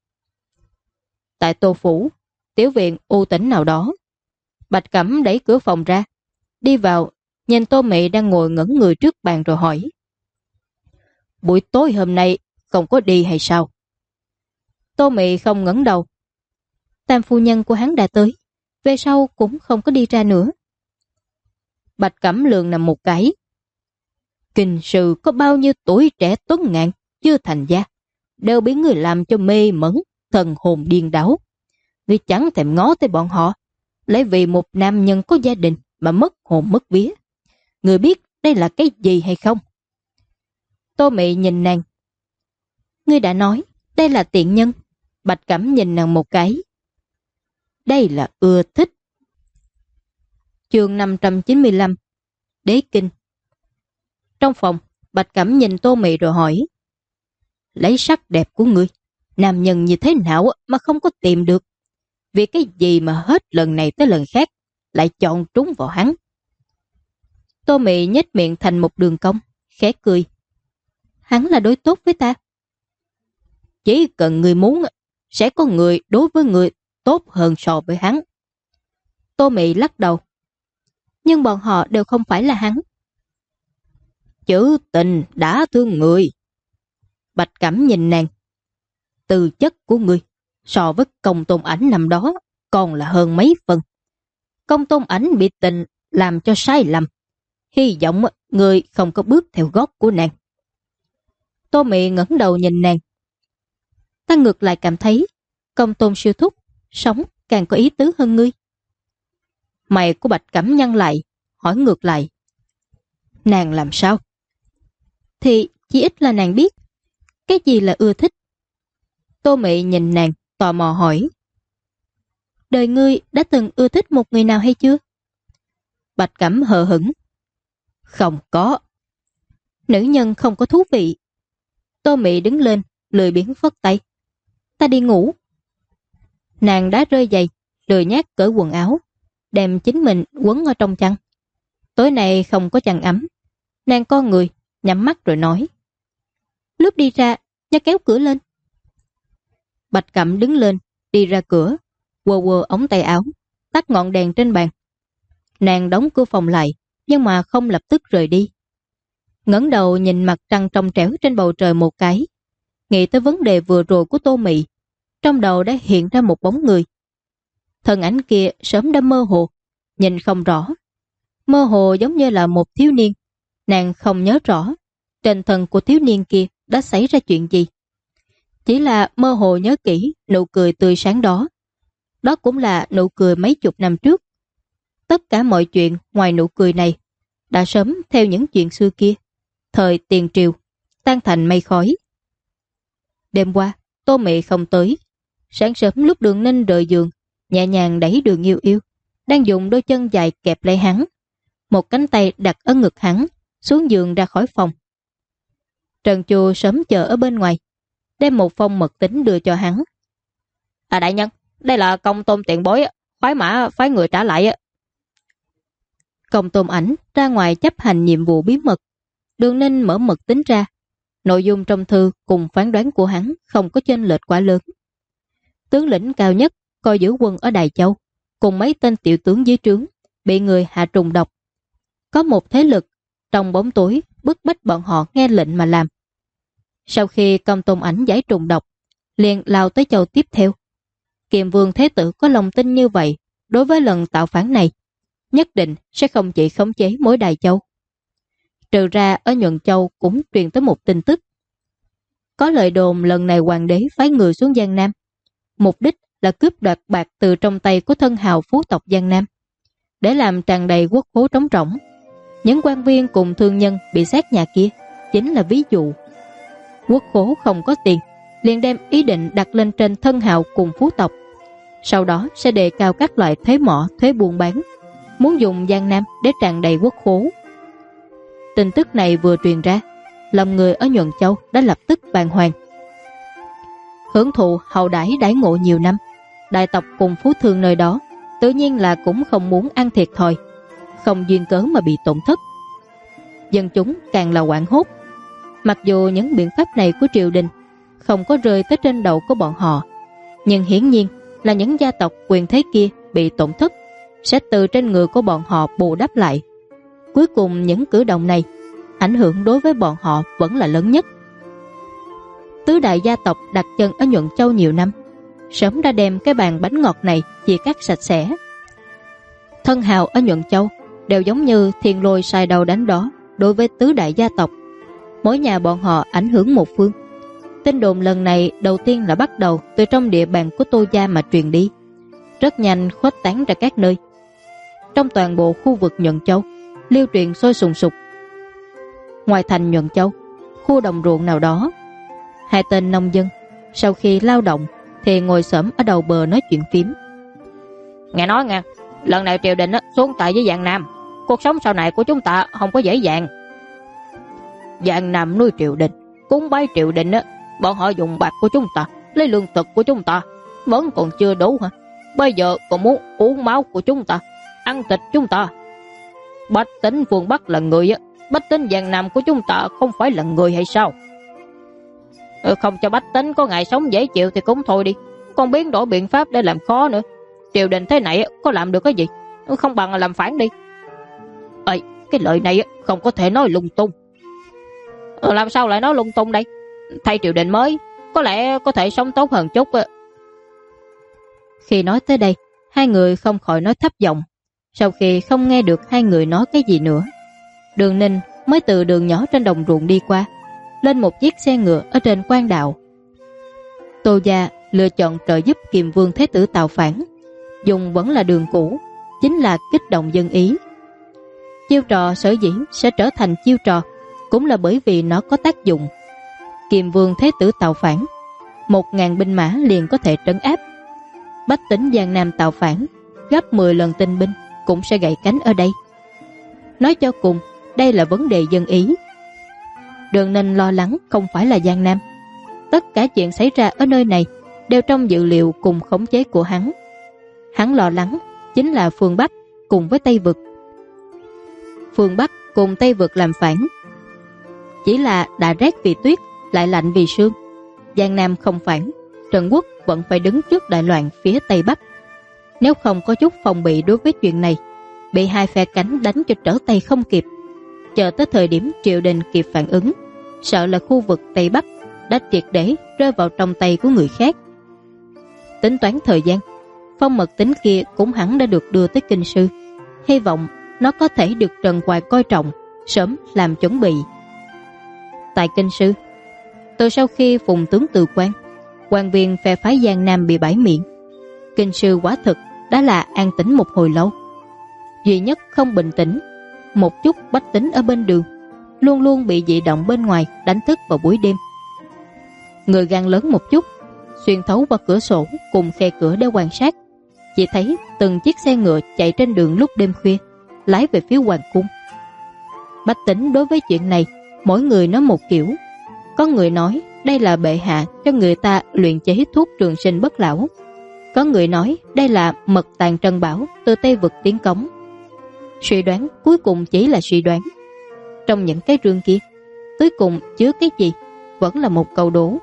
Tại Tô Phủ, tiểu viện u tĩnh nào đó, Bạch Cẩm đẩy cửa phòng ra, đi vào, nhìn Tô Mị đang ngồi ngẩn người trước bàn rồi hỏi. Buổi tối hôm nay không có đi hay sao? Tô Mị không ngẩng đầu. Tam phu nhân của hắn đã tới, về sau cũng không có đi ra nữa. Bạch Cẩm lườm nằm một cái. Kinh sư có bao nhiêu tuổi trẻ tuấn ngạn chưa thành gia, đều bị người làm cho mê mẩn, thần hồn điên đảo. Người chẳng thèm ngó tới bọn họ, lấy vì một nam nhân có gia đình mà mất hồn mất vía. Người biết đây là cái gì hay không? Tô Mị nhìn nàng. Ngươi đã nói đây là tiện nhân. Bạch Cẩm nhìn nàng một cái. Đây là ưa thích. Chương 595. Đế kinh. Trong phòng, Bạch Cẩm nhìn Tô Mị rồi hỏi. Lấy sắc đẹp của ngươi, nam nhân như thế nào mà không có tìm được? Vì cái gì mà hết lần này tới lần khác lại chọn trúng vào hắn? Tô Mị nhếch miệng thành một đường cong, khẽ cười. Hắn là đối tốt với ta. Chỉ cần người muốn, sẽ có người đối với người tốt hơn so với hắn. Tô Mị lắc đầu. Nhưng bọn họ đều không phải là hắn. Chữ tình đã thương người. Bạch Cẩm nhìn nàng. Tư chất của ngươi so với Công Tôn Ảnh năm đó còn là hơn mấy phần. Công Tôn Ảnh bị tình làm cho sai lầm. Hy vọng người không có bước theo gót của nàng. Tô Mị ngẩng đầu nhìn nàng. Ta ngược lại cảm thấy Công Tôn sư thúc sống càng có ý tứ hơn ngươi. Mày của Bạch Cẩm nhăn lại, hỏi ngược lại. Nàng làm sao? Thì chỉ ít là nàng biết cái gì là ưa thích. Tô Mị nhìn nàng, tò mò hỏi. Đời ngươi đã từng ưa thích một người nào hay chưa? Bạch Cẩm hờ hững. Không có. Nữ nhân không có thú vị. Tô Mị đứng lên, lười biếng phất tay. Ta đi ngủ. Nàng đã rơi giày, lười nhác cởi quần áo, đem chính mình quấn ở trong chăn. Tối nay không có chăn ấm. Nàng co người, nhắm mắt rồi nói. Lúc đi ra, nhớ kéo cửa lên. Bạch Cẩm đứng lên, đi ra cửa, quờ quờ ống tay áo, tắt ngọn đèn trên bàn. Nàng đóng cửa phòng lại, nhưng mà không lập tức rời đi. Ngẩng đầu nhìn mặt trăng trong trẻo trên bầu trời một cái, nghĩ tới vấn đề vừa rồi của Tô Mị, trong đầu đã hiện ra một bóng người. Thân ảnh kia sớm đã mơ hồ, nhìn không rõ. Mơ hồ giống như là một thiếu niên. Nàng không nhớ rõ trên thân của thiếu niên kia đã xảy ra chuyện gì. Chỉ là mơ hồ nhớ kỹ nụ cười tươi sáng đó. Đó cũng là nụ cười mấy chục năm trước. Tất cả mọi chuyện ngoài nụ cười này đã sớm theo những chuyện xưa kia, thời tiền triều, tan thành mây khói. Đêm qua, Tô Mị không tới. Sáng sớm lúc Đường Ninh rời giường, nhẹ nhàng đẩy Đường Yêu Yêu, đang dùng đôi chân dài kẹp lấy hắn, một cánh tay đặt ở ngực hắn, xuống giường ra khỏi phòng. Trần Chu sớm chờ ở bên ngoài, đem một phong mật tín đưa cho hắn. Đại nhân, đây là Công Tôn tiền bối, khoái mã phái người trả lại. Công Tôn Ảnh ra ngoài chấp hành nhiệm vụ bí mật. Đường Ninh mở mật tín ra. Nội dung trong thư cùng phán đoán của hắn không có chênh lệch quá lớn. Tướng lĩnh cao nhất coi giữ quân ở Đài Châu, cùng mấy tên tiểu tướng dưới trướng bị người hạ trùng độc. Có một thế lực trong bóng tối bức bách bọn họ nghe lệnh mà làm. Sau khi Công Tôn Ảnh giải trùng độc, liền lao tới châu tiếp theo. Kiệm Vương Thế Tử có lòng tin như vậy, đối với lần tạo phản này, nhất định sẽ không chỉ khống chế mỗi Đài Châu. Trừ ra ở Nhuận Châu cũng truyền tới một tin tức. Có lời đồn lần này hoàng đế phái người xuống Giang Nam, mục đích là cướp đoạt bạc từ trong tay của thân hào phú tộc Giang Nam, để làm tràn đầy quốc khố trống rỗng. Những quan viên cùng thương nhân bị xét nhà kia chính là ví dụ. Quốc khố không có tiền, liền đem ý định đặt lên trên thân hào cùng phú tộc, sau đó sẽ đề cao các loại thuế mỏ, thuế buôn bán, muốn dùng Giang Nam để tràn đầy quốc khố. Tin tức này vừa truyền ra, lòng người ở Nhuận Châu đã lập tức bàng hoàng. Hưởng thụ hậu đãi đãi ngộ nhiều năm, đại tộc cùng phú thương nơi đó tự nhiên là cũng không muốn ăn thiệt thòi, không duyên cớ mà bị tổn thất. Dân chúng càng là hoảng hốt. Mặc dù những biện pháp này của triều đình không có rơi tới trên đầu của bọn họ, nhưng hiển nhiên là những gia tộc quyền thế kia bị tổn thất sẽ từ trên người của bọn họ bù đắp lại. Cuối cùng những cử động này ảnh hưởng đối với bọn họ vẫn là lớn nhất. Tứ đại gia tộc đặt chân ở Nhuận Châu nhiều năm, sớm đã đem cái bàn bánh ngọt này chia cắt sạch sẽ. Thân hào ở Nhuận Châu đều giống như thiên lôi sai đầu đánh đó đối với tứ đại gia tộc. Mỗi nhà bọn họ ảnh hưởng một phương. Tin đồn lần này đầu tiên là bắt đầu từ trong địa bàn của Tô gia mà truyền đi, rất nhanh khuếch tán ra các nơi. Trong toàn bộ khu vực Nhuận Châu lưu truyền sôi sùng sục. Ngoài thành Nhuận Châu, khu đồng ruộng nào đó, hai tên nông dân sau khi lao động thì ngồi xổm ở đầu bờ nói chuyện phím. Nghe nói nghe, lần này triều đình xuống tại với Giang Nam, cuộc sống sau này của chúng ta không có dễ dàng. Giang Nam nuôi triều đình, cúng bái triều đình, bọn họ dùng bạc của chúng ta, lấy lương thực của chúng ta, vẫn còn chưa đủ hả? Bây giờ còn muốn uống máu của chúng ta, ăn thịt chúng ta. Bách tính phương Bắc là người, bách tính Giang Nam của chúng ta không phải là người hay sao? Không cho bách tính có ngày sống dễ chịu thì cũng thôi đi, còn biến đổi biện pháp để làm khó nữa. Triều đình thế này có làm được cái gì? Không bằng làm phản đi. Ê, cái lời này không có thể nói lung tung. Làm sao lại nói lung tung đây? Thay triều đình mới, có lẽ có thể sống tốt hơn chút. Khi nói tới đây, hai người không khỏi nói thấp giọng. Sau khi không nghe được hai người nói cái gì nữa, Đường Ninh mới từ đường nhỏ trên đồng ruộng đi qua, lên một chiếc xe ngựa ở trên quan đạo. Tô gia lựa chọn trợ giúp Kiệm Vương Thế Tử tạo phản, dùng vẫn là đường cũ, chính là kích động dân ý. Chiêu trò sở dĩ sẽ trở thành chiêu trò cũng là bởi vì nó có tác dụng. Kiềm Vương Thế Tử tạo phản, 1000 binh mã liền có thể trấn áp. Bách tính Giang Nam tạo phản, gấp 10 lần tinh binh cũng sẽ gãy cánh ở đây. Nói cho cùng, đây là vấn đề dân ý. Đường Ninh lo lắng không phải là Giang Nam. Tất cả chuyện xảy ra ở nơi này đều trong dự liệu cùng khống chế của hắn. Hắn lo lắng chính là phương Bắc cùng với Tây Vực. Phương Bắc cùng Tây Vực làm phản, chỉ là đã rét vì tuyết, lại lạnh vì sương. Giang Nam không phản, Trần Quốc vẫn phải đứng trước đại loạn phía Tây Bắc. Nếu không có chút phòng bị đối với chuyện này, bị hai phe cánh đánh cho trở tay không kịp. Chờ tới thời điểm triều đình kịp phản ứng, sợ là khu vực Tây Bắc đã triệt để rơi vào trong tay của người khác. Tính toán thời gian, phong mật tính kia cũng hẳn đã được đưa tới Kinh Sư. Hy vọng nó có thể được Trần Hoài coi trọng, sớm làm chuẩn bị. Tại Kinh Sư, từ sau khi Phùng tướng từ quan, quan viên phe phái Giang Nam bị bãi miễn, Kinh Sư quả thực đã là an tĩnh một hồi lâu. Duy nhất không bình tĩnh, một chút bách tính ở bên đường luôn luôn bị dị động bên ngoài đánh thức vào buổi đêm. Người gan lớn một chút, xuyên thấu qua cửa sổ cùng khe cửa để quan sát, chỉ thấy từng chiếc xe ngựa chạy trên đường lúc đêm khuya, lái về phía hoàng cung. Bách tính đối với chuyện này, mỗi người nói một kiểu. Có người nói đây là bệ hạ cho người ta luyện chế thuốc trường sinh bất lão. Có người nói đây là mật tàng trân bảo từ Tây Vực tiến cống. Suy đoán cuối cùng chỉ là suy đoán. Trong những cái rương kia, cuối cùng chứa cái gì vẫn là một câu đố.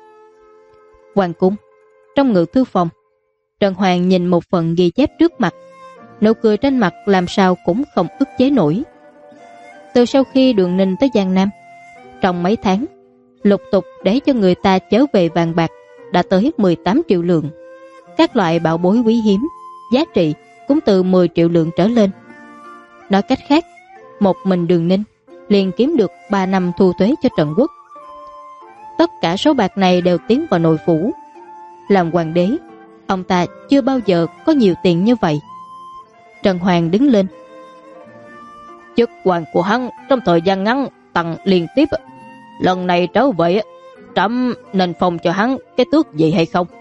Hoàng cung, trong ngự thư phòng, Trần Hoàng nhìn một phần ghi chép trước mặt, nụ cười trên mặt làm sao cũng không ức chế nổi. Từ sau khi Đường Ninh tới Giang Nam, trong mấy tháng lục tục để cho người ta chớ về vàng bạc đã tới 18 triệu lượng. Các loại bảo bối quý hiếm, giá trị cũng từ 10 triệu lượng trở lên. Nói cách khác, một mình Đường Ninh liền kiếm được 3 năm thu thuế cho Trần Quốc. Tất cả số bạc này đều tiến vào nội phủ. Làm hoàng đế, ông ta chưa bao giờ có nhiều tiền như vậy. Trần Hoàng đứng lên. Chức quan của hắn trong thời gian ngắn tăng liên tiếp. Lần này trở về, trẫm nên phong cho hắn cái tước gì hay không?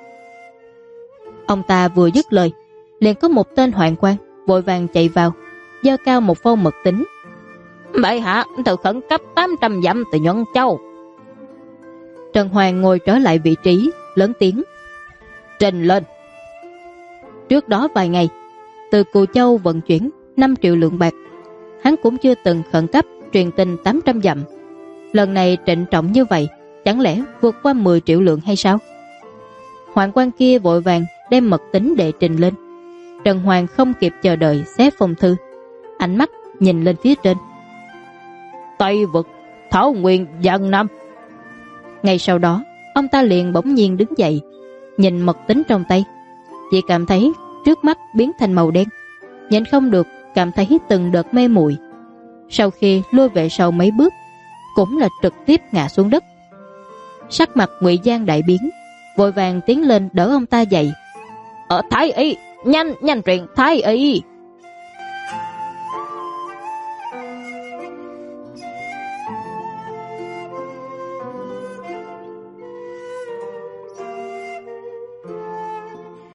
Ông ta vừa dứt lời, liền có một tên hoạn quan vội vàng chạy vào, giơ cao một phong mật tín. Bệ hạ từ khẩn cấp 800 dặm từ Nhuận Châu. Trần Hoàng ngồi trở lại vị trí, lớn tiếng trình lên. Trước đó vài ngày, từ Cù Châu vận chuyển 5 triệu lượng bạc, hắn cũng chưa từng khẩn cấp truyền tin 800 dặm. Lần này trịnh trọng như vậy, chẳng lẽ vượt qua 10 triệu lượng hay sao? Hoạn quan kia vội vàng đem mật tín đệ trình lên. Trần Hoàng không kịp chờ đợi xé phong thư, ánh mắt nhìn lên phía trên. Tây Vực, Thảo Nguyên, Giang Nam. Ngay sau đó, ông ta liền bỗng nhiên đứng dậy, nhìn mật tín trong tay, chỉ cảm thấy trước mắt biến thành màu đen, nhìn không được, cảm thấy từng đợt mê muội. Sau khi lui về sau mấy bước, cũng là trực tiếp ngã xuống đất. Sắc mặt Ngụy Giang đại biến, vội vàng tiến lên đỡ ông ta dậy. Thái y, nhanh truyền Thái y.